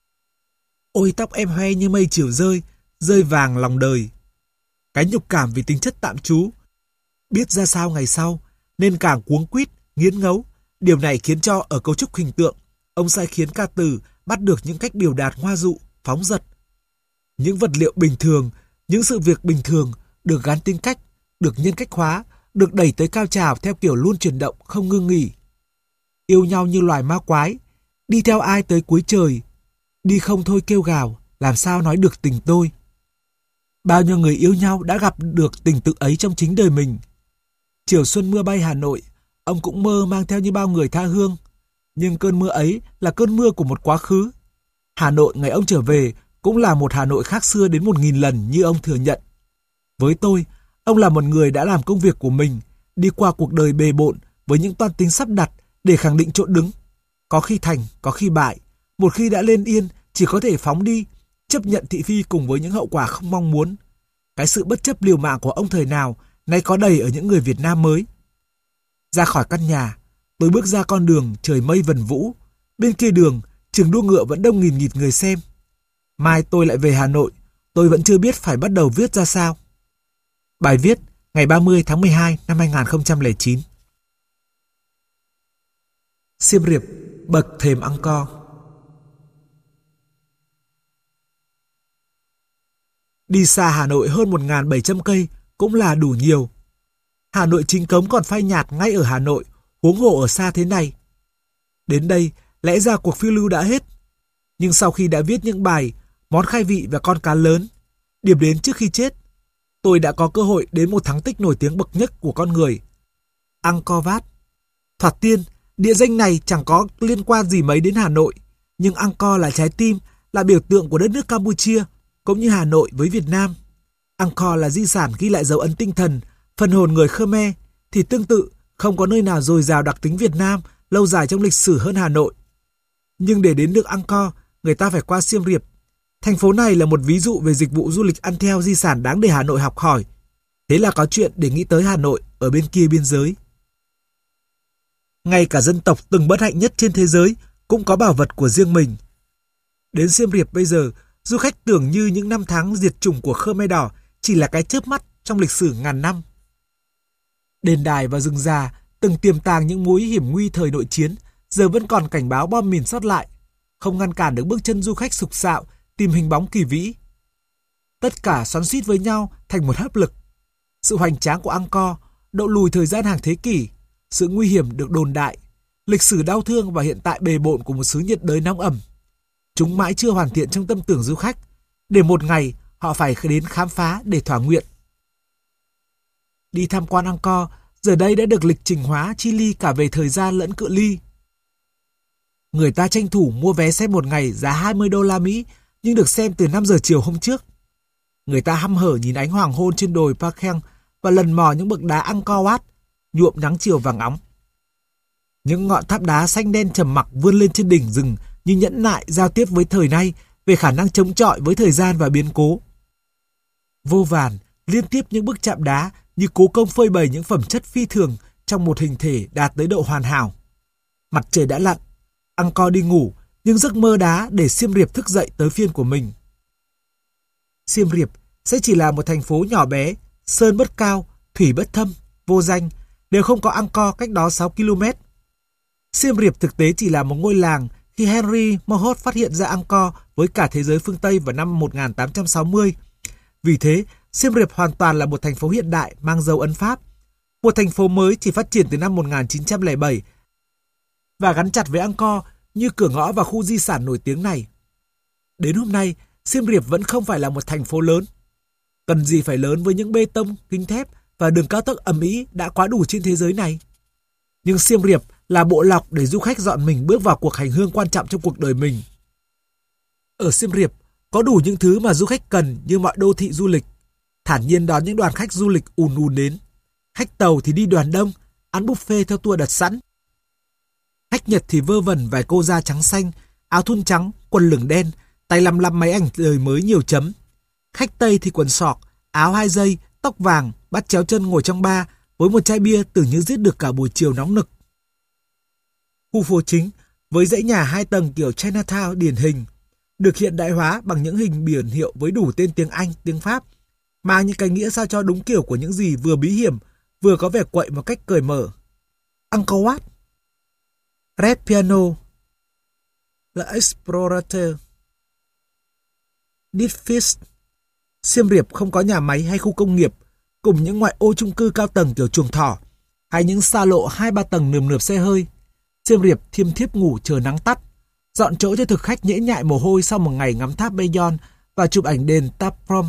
Ôi tóc em hoe như mây chiều rơi, rơi vàng lòng đời. Cái nhục cảm vì tính chất tạm trú, biết ra sao ngày sau, nên càng cuống quýt, nghiến ngấu. Điều này khiến cho ở cấu trúc hình tượng, ông sai khiến ca từ bắt được những cách biểu đạt hoa dụ, phóng dật. Những vật liệu bình thường, những sự việc bình thường được gắn tính cách, được nhân cách hóa, được đẩy tới cao trào theo kiểu luôn chuyển động, không ngưng nghỉ. Yêu nhau như loài ma quái, đi theo ai tới cuối trời, đi không thôi kêu gào, làm sao nói được tình tôi. Bao nhiêu người yêu nhau đã gặp được tình tự ấy trong chính đời mình. Chiều xuân mưa bay Hà Nội, ông cũng mơ mang theo như bao người tha hương. Nhưng cơn mưa ấy là cơn mưa của một quá khứ. Hà Nội ngày ông trở về cũng là một Hà Nội khác xưa đến một nghìn lần như ông thừa nhận. Với tôi, ông là một người đã làm công việc của mình, đi qua cuộc đời bề bộn với những toan tính sắp đặt để khẳng định chỗ đứng. Có khi thành, có khi bại. Một khi đã lên yên, chỉ có thể phóng đi, chấp nhận thị phi cùng với những hậu quả không mong muốn. Cái sự bất chấp liều mạng của ông thời nào nay có đầy ở những người Việt Nam mới. Ra khỏi căn nhà, tôi bước ra con đường trời mây vần vũ. Bên kia đường, trường đua ngựa vẫn đông nghìn nghịt người xem. Mai tôi lại về Hà Nội, tôi vẫn chưa biết phải bắt đầu viết ra sao. Bài viết ngày ba mươi tháng mười hai năm hai nghìn không trăm lẻ chín. Siem Reap, bậc thềm Angkor. Đi xa Hà Nội hơn một nghìn bảy trăm cây cũng là đủ nhiều. Hà Nội chính cống còn phai nhạt ngay ở Hà Nội, huống hồ ở xa thế này. Đến đây, lẽ ra cuộc phiêu lưu đã hết. Nhưng sau khi đã viết những bài Món khai vị và Con cá lớn, điểm đến trước khi chết, tôi đã có cơ hội đến một thắng tích nổi tiếng bậc nhất của con người, Angkor Wat. Thoạt tiên, địa danh này chẳng có liên quan gì mấy đến Hà Nội, nhưng Angkor là trái tim, là biểu tượng của đất nước Campuchia, cũng như Hà Nội với Việt Nam. Angkor là di sản ghi lại dấu ấn tinh thần, phần hồn người Khmer, thì tương tự không có nơi nào dồi dào đặc tính Việt Nam lâu dài trong lịch sử hơn Hà Nội. Nhưng để đến được Angkor, người ta phải qua Siem Reap. Thành phố này là một ví dụ về dịch vụ du lịch ăn theo di sản đáng để Hà Nội học hỏi. Thế là có chuyện để nghĩ tới Hà Nội ở bên kia biên giới. Ngay cả dân tộc từng bất hạnh nhất trên thế giới cũng có bảo vật của riêng mình. Đến Siem Reap bây giờ, du khách tưởng như những năm tháng diệt chủng của Khmer Đỏ chỉ là cái chớp mắt trong lịch sử ngàn năm. Đền đài và rừng già từng tiềm tàng những mối hiểm nguy thời nội chiến, giờ vẫn còn cảnh báo bom mìn sót lại, không ngăn cản được bước chân du khách sục sạo tìm hình bóng kỳ vĩ. Tất cả xoắn xuýt với nhau thành một hấp lực. Sự hoành tráng của Angkor, độ lùi thời gian hàng thế kỷ, sự nguy hiểm được đồn đại, lịch sử đau thương và hiện tại bề bộn của một xứ nhiệt đới nóng ẩm. Chúng mãi chưa hoàn thiện trong tâm tưởng du khách, để một ngày họ phải đến khám phá để thỏa nguyện. Đi tham quan Angkor giờ đây đã được lịch trình hóa chi ly cả về thời gian lẫn cự ly. Người ta tranh thủ mua vé xem một ngày giá hai mươi đô la Mỹ, nhưng được xem từ năm giờ chiều hôm trước. Người ta hăm hở nhìn ánh hoàng hôn trên đồi Pakheng và lần mò những bậc đá Angkor Wat nhuộm nắng chiều vàng óng. Những ngọn tháp đá xanh đen trầm mặc vươn lên trên đỉnh rừng như nhẫn nại giao tiếp với thời nay về khả năng chống chọi với thời gian và biến cố. Vô vàn, liên tiếp những bức chạm đá như cố công phơi bày những phẩm chất phi thường trong một hình thể đạt tới độ hoàn hảo. Mặt trời đã lặn, Angkor đi ngủ, nhưng giấc mơ đá để Siem Reap thức dậy tới phiên của mình. Siem Reap sẽ chỉ là một thành phố nhỏ bé, sơn bất cao, thủy bất thâm, vô danh, đều không có Angkor cách đó sáu ki lô mét. Siem Reap thực tế chỉ là một ngôi làng khi Henry Mohot phát hiện ra Angkor với cả thế giới phương Tây vào năm một nghìn tám trăm sáu mươi. Vì thế, Siem Reap hoàn toàn là một thành phố hiện đại mang dấu ấn Pháp. Một thành phố mới chỉ phát triển từ năm một nghìn chín trăm lẻ bảy và gắn chặt với Angkor như cửa ngõ vào khu di sản nổi tiếng này. Đến hôm nay, Siem Reap vẫn không phải là một thành phố lớn. Cần gì phải lớn với những bê tông, kính thép và đường cao tốc ầm ĩ đã quá đủ trên thế giới này. Nhưng Siem Reap là bộ lọc để du khách dọn mình bước vào cuộc hành hương quan trọng trong cuộc đời mình. Ở Siem Reap có đủ những thứ mà du khách cần như mọi đô thị du lịch. Thản nhiên đón những đoàn khách du lịch ùn ùn đến. Khách tàu thì đi đoàn đông, ăn buffet theo tour đặt sẵn. Khách Nhật thì vơ vẩn vài cô da trắng xanh, áo thun trắng, quần lửng đen, tay lăm lăm máy ảnh đời mới nhiều chấm. Khách Tây thì quần sọc, áo hai dây, tóc vàng, bắt chéo chân ngồi trong bar với một chai bia tưởng như giết được cả buổi chiều nóng nực. Khu phố chính với dãy nhà hai tầng kiểu Chinatown điển hình, được hiện đại hóa bằng những hình biển hiệu với đủ tên tiếng Anh, tiếng Pháp, mang những cái nghĩa sao cho đúng kiểu của những gì vừa bí hiểm, vừa có vẻ quậy một cách cởi mở. Angkor Wat, Red Piano, La Explorateur, Dead Fish. Siem Reap không có nhà máy hay khu công nghiệp, cùng những ngoại ô chung cư cao tầng kiểu chuồng thỏ, hay những xa lộ hai ba tầng nườm nượp xe hơi. Siem Reap thiêm thiếp ngủ chờ nắng tắt, dọn chỗ cho thực khách nhễ nhại mồ hôi sau một ngày ngắm tháp Bayon và chụp ảnh đền Tháp Prom.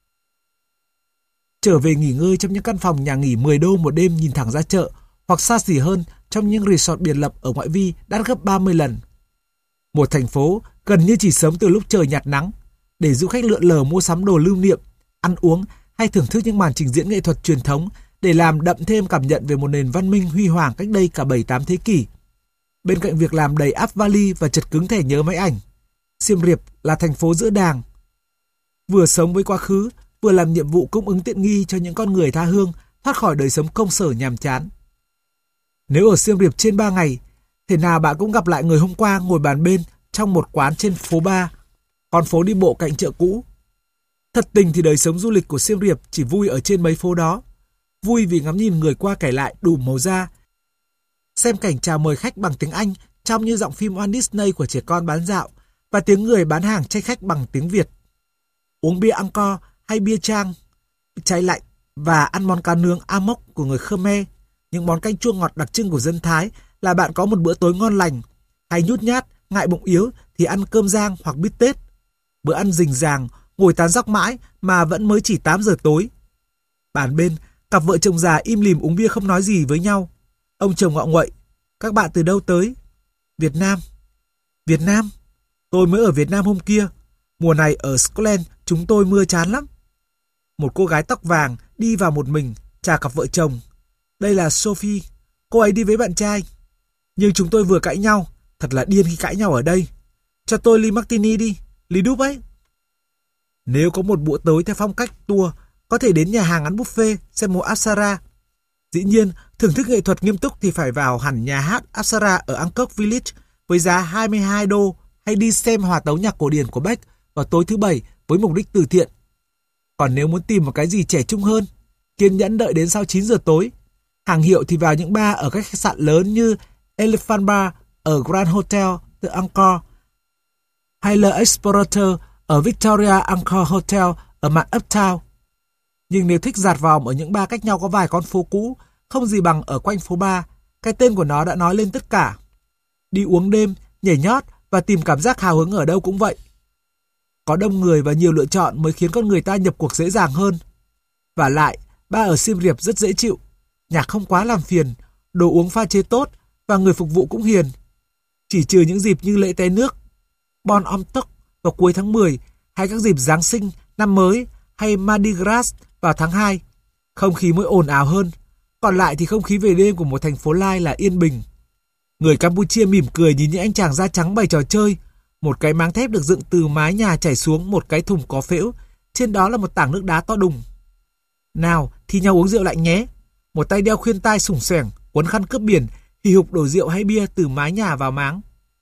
Trở về nghỉ ngơi trong những căn phòng nhà nghỉ mười đô một đêm nhìn thẳng ra chợ, hoặc xa xỉ hơn trong những resort biệt lập ở ngoại vi đắt gấp ba mươi lần. Một thành phố gần như chỉ sống từ lúc trời nhạt nắng, để du khách lượn lờ mua sắm đồ lưu niệm, ăn uống hay thưởng thức những màn trình diễn nghệ thuật truyền thống để làm đậm thêm cảm nhận về một nền văn minh huy hoàng cách đây cả bảy tám thế kỷ. Bên cạnh việc làm đầy áp vali và chật cứng thẻ nhớ máy ảnh, Siem Reap là thành phố giữa đàng. Vừa sống với quá khứ, vừa làm nhiệm vụ cung ứng tiện nghi cho những con người tha hương thoát khỏi đời sống công sở nhàm chán. Nếu ở Siem Reap trên ba ngày, thể nào bạn cũng gặp lại người hôm qua ngồi bàn bên trong một quán trên phố Ba, con phố đi bộ cạnh chợ cũ. Thật tình thì đời sống du lịch của Siem Reap chỉ vui ở trên mấy phố đó. Vui vì ngắm nhìn người qua kẻ lại đủ màu da, xem cảnh chào mời khách bằng tiếng Anh trông như giọng phim Walt Disney của trẻ con bán dạo, và tiếng người bán hàng tranh khách bằng tiếng Việt. Uống bia Angkor hay bia Chang, cháy lạnh và ăn món cá nướng Amok của người Khmer, những món canh chua ngọt đặc trưng của dân Thái, là bạn có một bữa tối ngon lành. Hay nhút nhát, ngại bụng yếu thì ăn cơm rang hoặc bít tết. Bữa ăn rình ràng, ngồi tán dóc mãi mà vẫn mới chỉ tám giờ tối. Bàn bên, cặp vợ chồng già im lìm uống bia không nói gì với nhau. Ông chồng ngọ nguậy: "Các bạn từ đâu tới?" "Việt Nam." "Việt Nam? Tôi mới ở Việt Nam hôm kia. Mùa này ở Scotland chúng tôi mưa chán lắm." Một cô gái tóc vàng đi vào một mình, chào cặp vợ chồng: "Đây là Sophie, cô ấy đi với bạn trai. Nhưng chúng tôi vừa cãi nhau, thật là điên khi cãi nhau ở đây. Cho tôi ly martini đi, ly đúp ấy." Nếu có một bữa tối theo phong cách tour, có thể đến nhà hàng ăn buffet, xem múa Apsara. Dĩ nhiên, thưởng thức nghệ thuật nghiêm túc thì phải vào hẳn nhà hát Apsara ở Angkor Village với giá hai mươi hai đô, hay đi xem hòa tấu nhạc cổ điển của Beck vào tối thứ Bảy với mục đích từ thiện. Còn nếu muốn tìm một cái gì trẻ trung hơn, kiên nhẫn đợi đến sau chín giờ tối. Hàng hiệu thì vào những bar ở các khách sạn lớn như Elephant Bar ở Grand Hotel từ Angkor, hay Le Explorateur ở Victoria Angkor Hotel ở mạn Uptown. Nhưng nếu thích dạt vòng ở những bar cách nhau có vài con phố cũ, không gì bằng ở quanh phố Ba, cái tên của nó đã nói lên tất cả. Đi uống đêm, nhảy nhót và tìm cảm giác hào hứng ở đâu cũng vậy. Có đông người và nhiều lựa chọn mới khiến con người ta nhập cuộc dễ dàng hơn. Và lại, bar ở Siem Reap rất dễ chịu, nhạc không quá làm phiền, đồ uống pha chế tốt và người phục vụ cũng hiền. Chỉ trừ những dịp như lễ té nước, Bon Om Tok vào cuối tháng mười, hay các dịp Giáng sinh, năm mới hay Mardi Gras vào tháng hai. Không khí mới ồn ào hơn. Còn lại thì không khí về đêm của một thành phố Lai là yên bình. Người Campuchia mỉm cười nhìn những anh chàng da trắng bày trò chơi. Một cái máng thép được dựng từ mái nhà chảy xuống một cái thùng có phễu. Trên đó là một tảng nước đá to đùng. Nào, thi nhau uống rượu lại nhé. Một tay đeo khuyên tai sủng soẻng, quấn khăn cướp biển, hì hục đổ rượu hay bia từ mái nhà vào máng.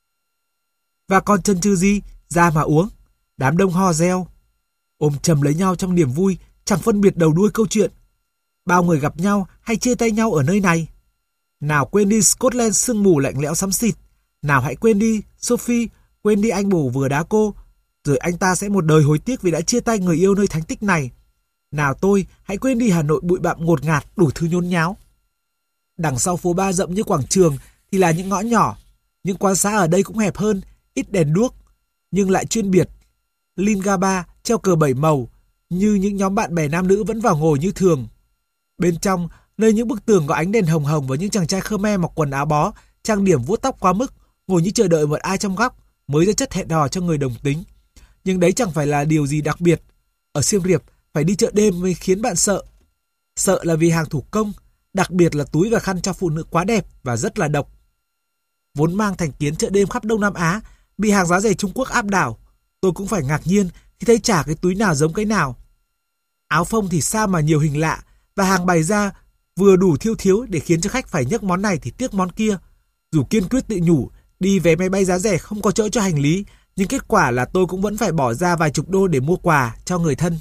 Và còn chần chừ gì, ra mà uống. Đám đông hò reo, ôm chầm lấy nhau trong niềm vui, chẳng phân biệt đầu đuôi câu chuyện. Bao người gặp nhau hay chia tay nhau ở nơi này. Nào quên đi Scotland sương mù lạnh lẽo xám xịt. Nào hãy quên đi Sophie, quên đi anh bồ vừa đá cô. Rồi anh ta sẽ một đời hối tiếc vì đã chia tay người yêu nơi thánh tích này. Nào tôi, hãy quên đi Hà Nội bụi bặm ngột ngạt, đủ thứ nhốn nháo. Đằng sau phố Ba rộng như quảng trường thì là những ngõ nhỏ. Những quán xá ở đây cũng hẹp hơn, ít đèn đuốc, nhưng lại chuyên biệt. Lingaba treo cờ bảy màu, như những nhóm bạn bè nam nữ vẫn vào ngồi như thường. Bên trong, nơi những bức tường có ánh đèn hồng hồng và những chàng trai Khmer mặc quần áo bó, trang điểm vuốt tóc quá mức, ngồi như chờ đợi một ai trong góc, mới ra chất hẹn hò cho người đồng tính. Nhưng đấy chẳng phải là điều gì đặc biệt. Ở Siem Reap, phải đi chợ đêm mới khiến bạn sợ. Sợ là vì hàng thủ công, đặc biệt là túi và khăn cho phụ nữ quá đẹp và rất là độc. Vốn mang thành kiến chợ đêm khắp Đông Nam Á, bị hàng giá rẻ Trung Quốc áp đảo, tôi cũng phải ngạc nhiên khi thấy chả cái túi nào giống cái nào. Áo phông thì sao mà nhiều hình lạ, và hàng bày ra vừa đủ thiêu thiếu để khiến cho khách phải nhấc món này thì tiếc món kia. Dù kiên quyết tự nhủ, đi vé máy bay giá rẻ không có chỗ cho hành lý, nhưng kết quả là tôi cũng vẫn phải bỏ ra vài chục đô để mua quà cho người thân.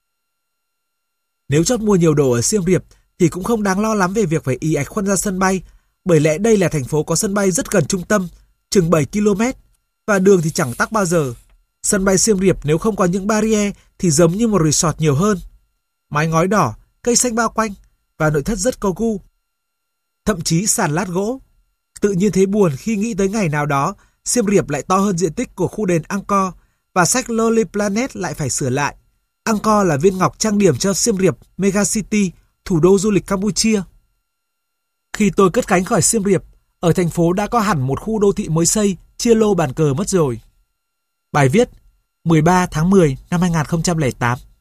Nếu chót mua nhiều đồ ở Siem Reap thì cũng không đáng lo lắm về việc phải ì ạch khuân ra sân bay, bởi lẽ đây là thành phố có sân bay rất gần trung tâm, chừng bảy ki lô mét, và đường thì chẳng tắc bao giờ. Sân bay Siem Reap nếu không có những barrier thì giống như một resort nhiều hơn. Mái ngói đỏ, cây xanh bao quanh, và nội thất rất có gu. Thậm chí sàn lát gỗ. Tự nhiên thấy buồn khi nghĩ tới ngày nào đó, Siem Reap lại to hơn diện tích của khu đền Angkor, và sách Lonely Planet lại phải sửa lại. Angkor là viên ngọc trang điểm cho Siem Reap Mega City, thủ đô du lịch Campuchia. Khi tôi cất cánh khỏi Siem Reap, ở thành phố đã có hẳn một khu đô thị mới xây, chia lô bàn cờ mất rồi. Bài viết mười ba tháng mười năm hai nghìn không trăm lẻ tám.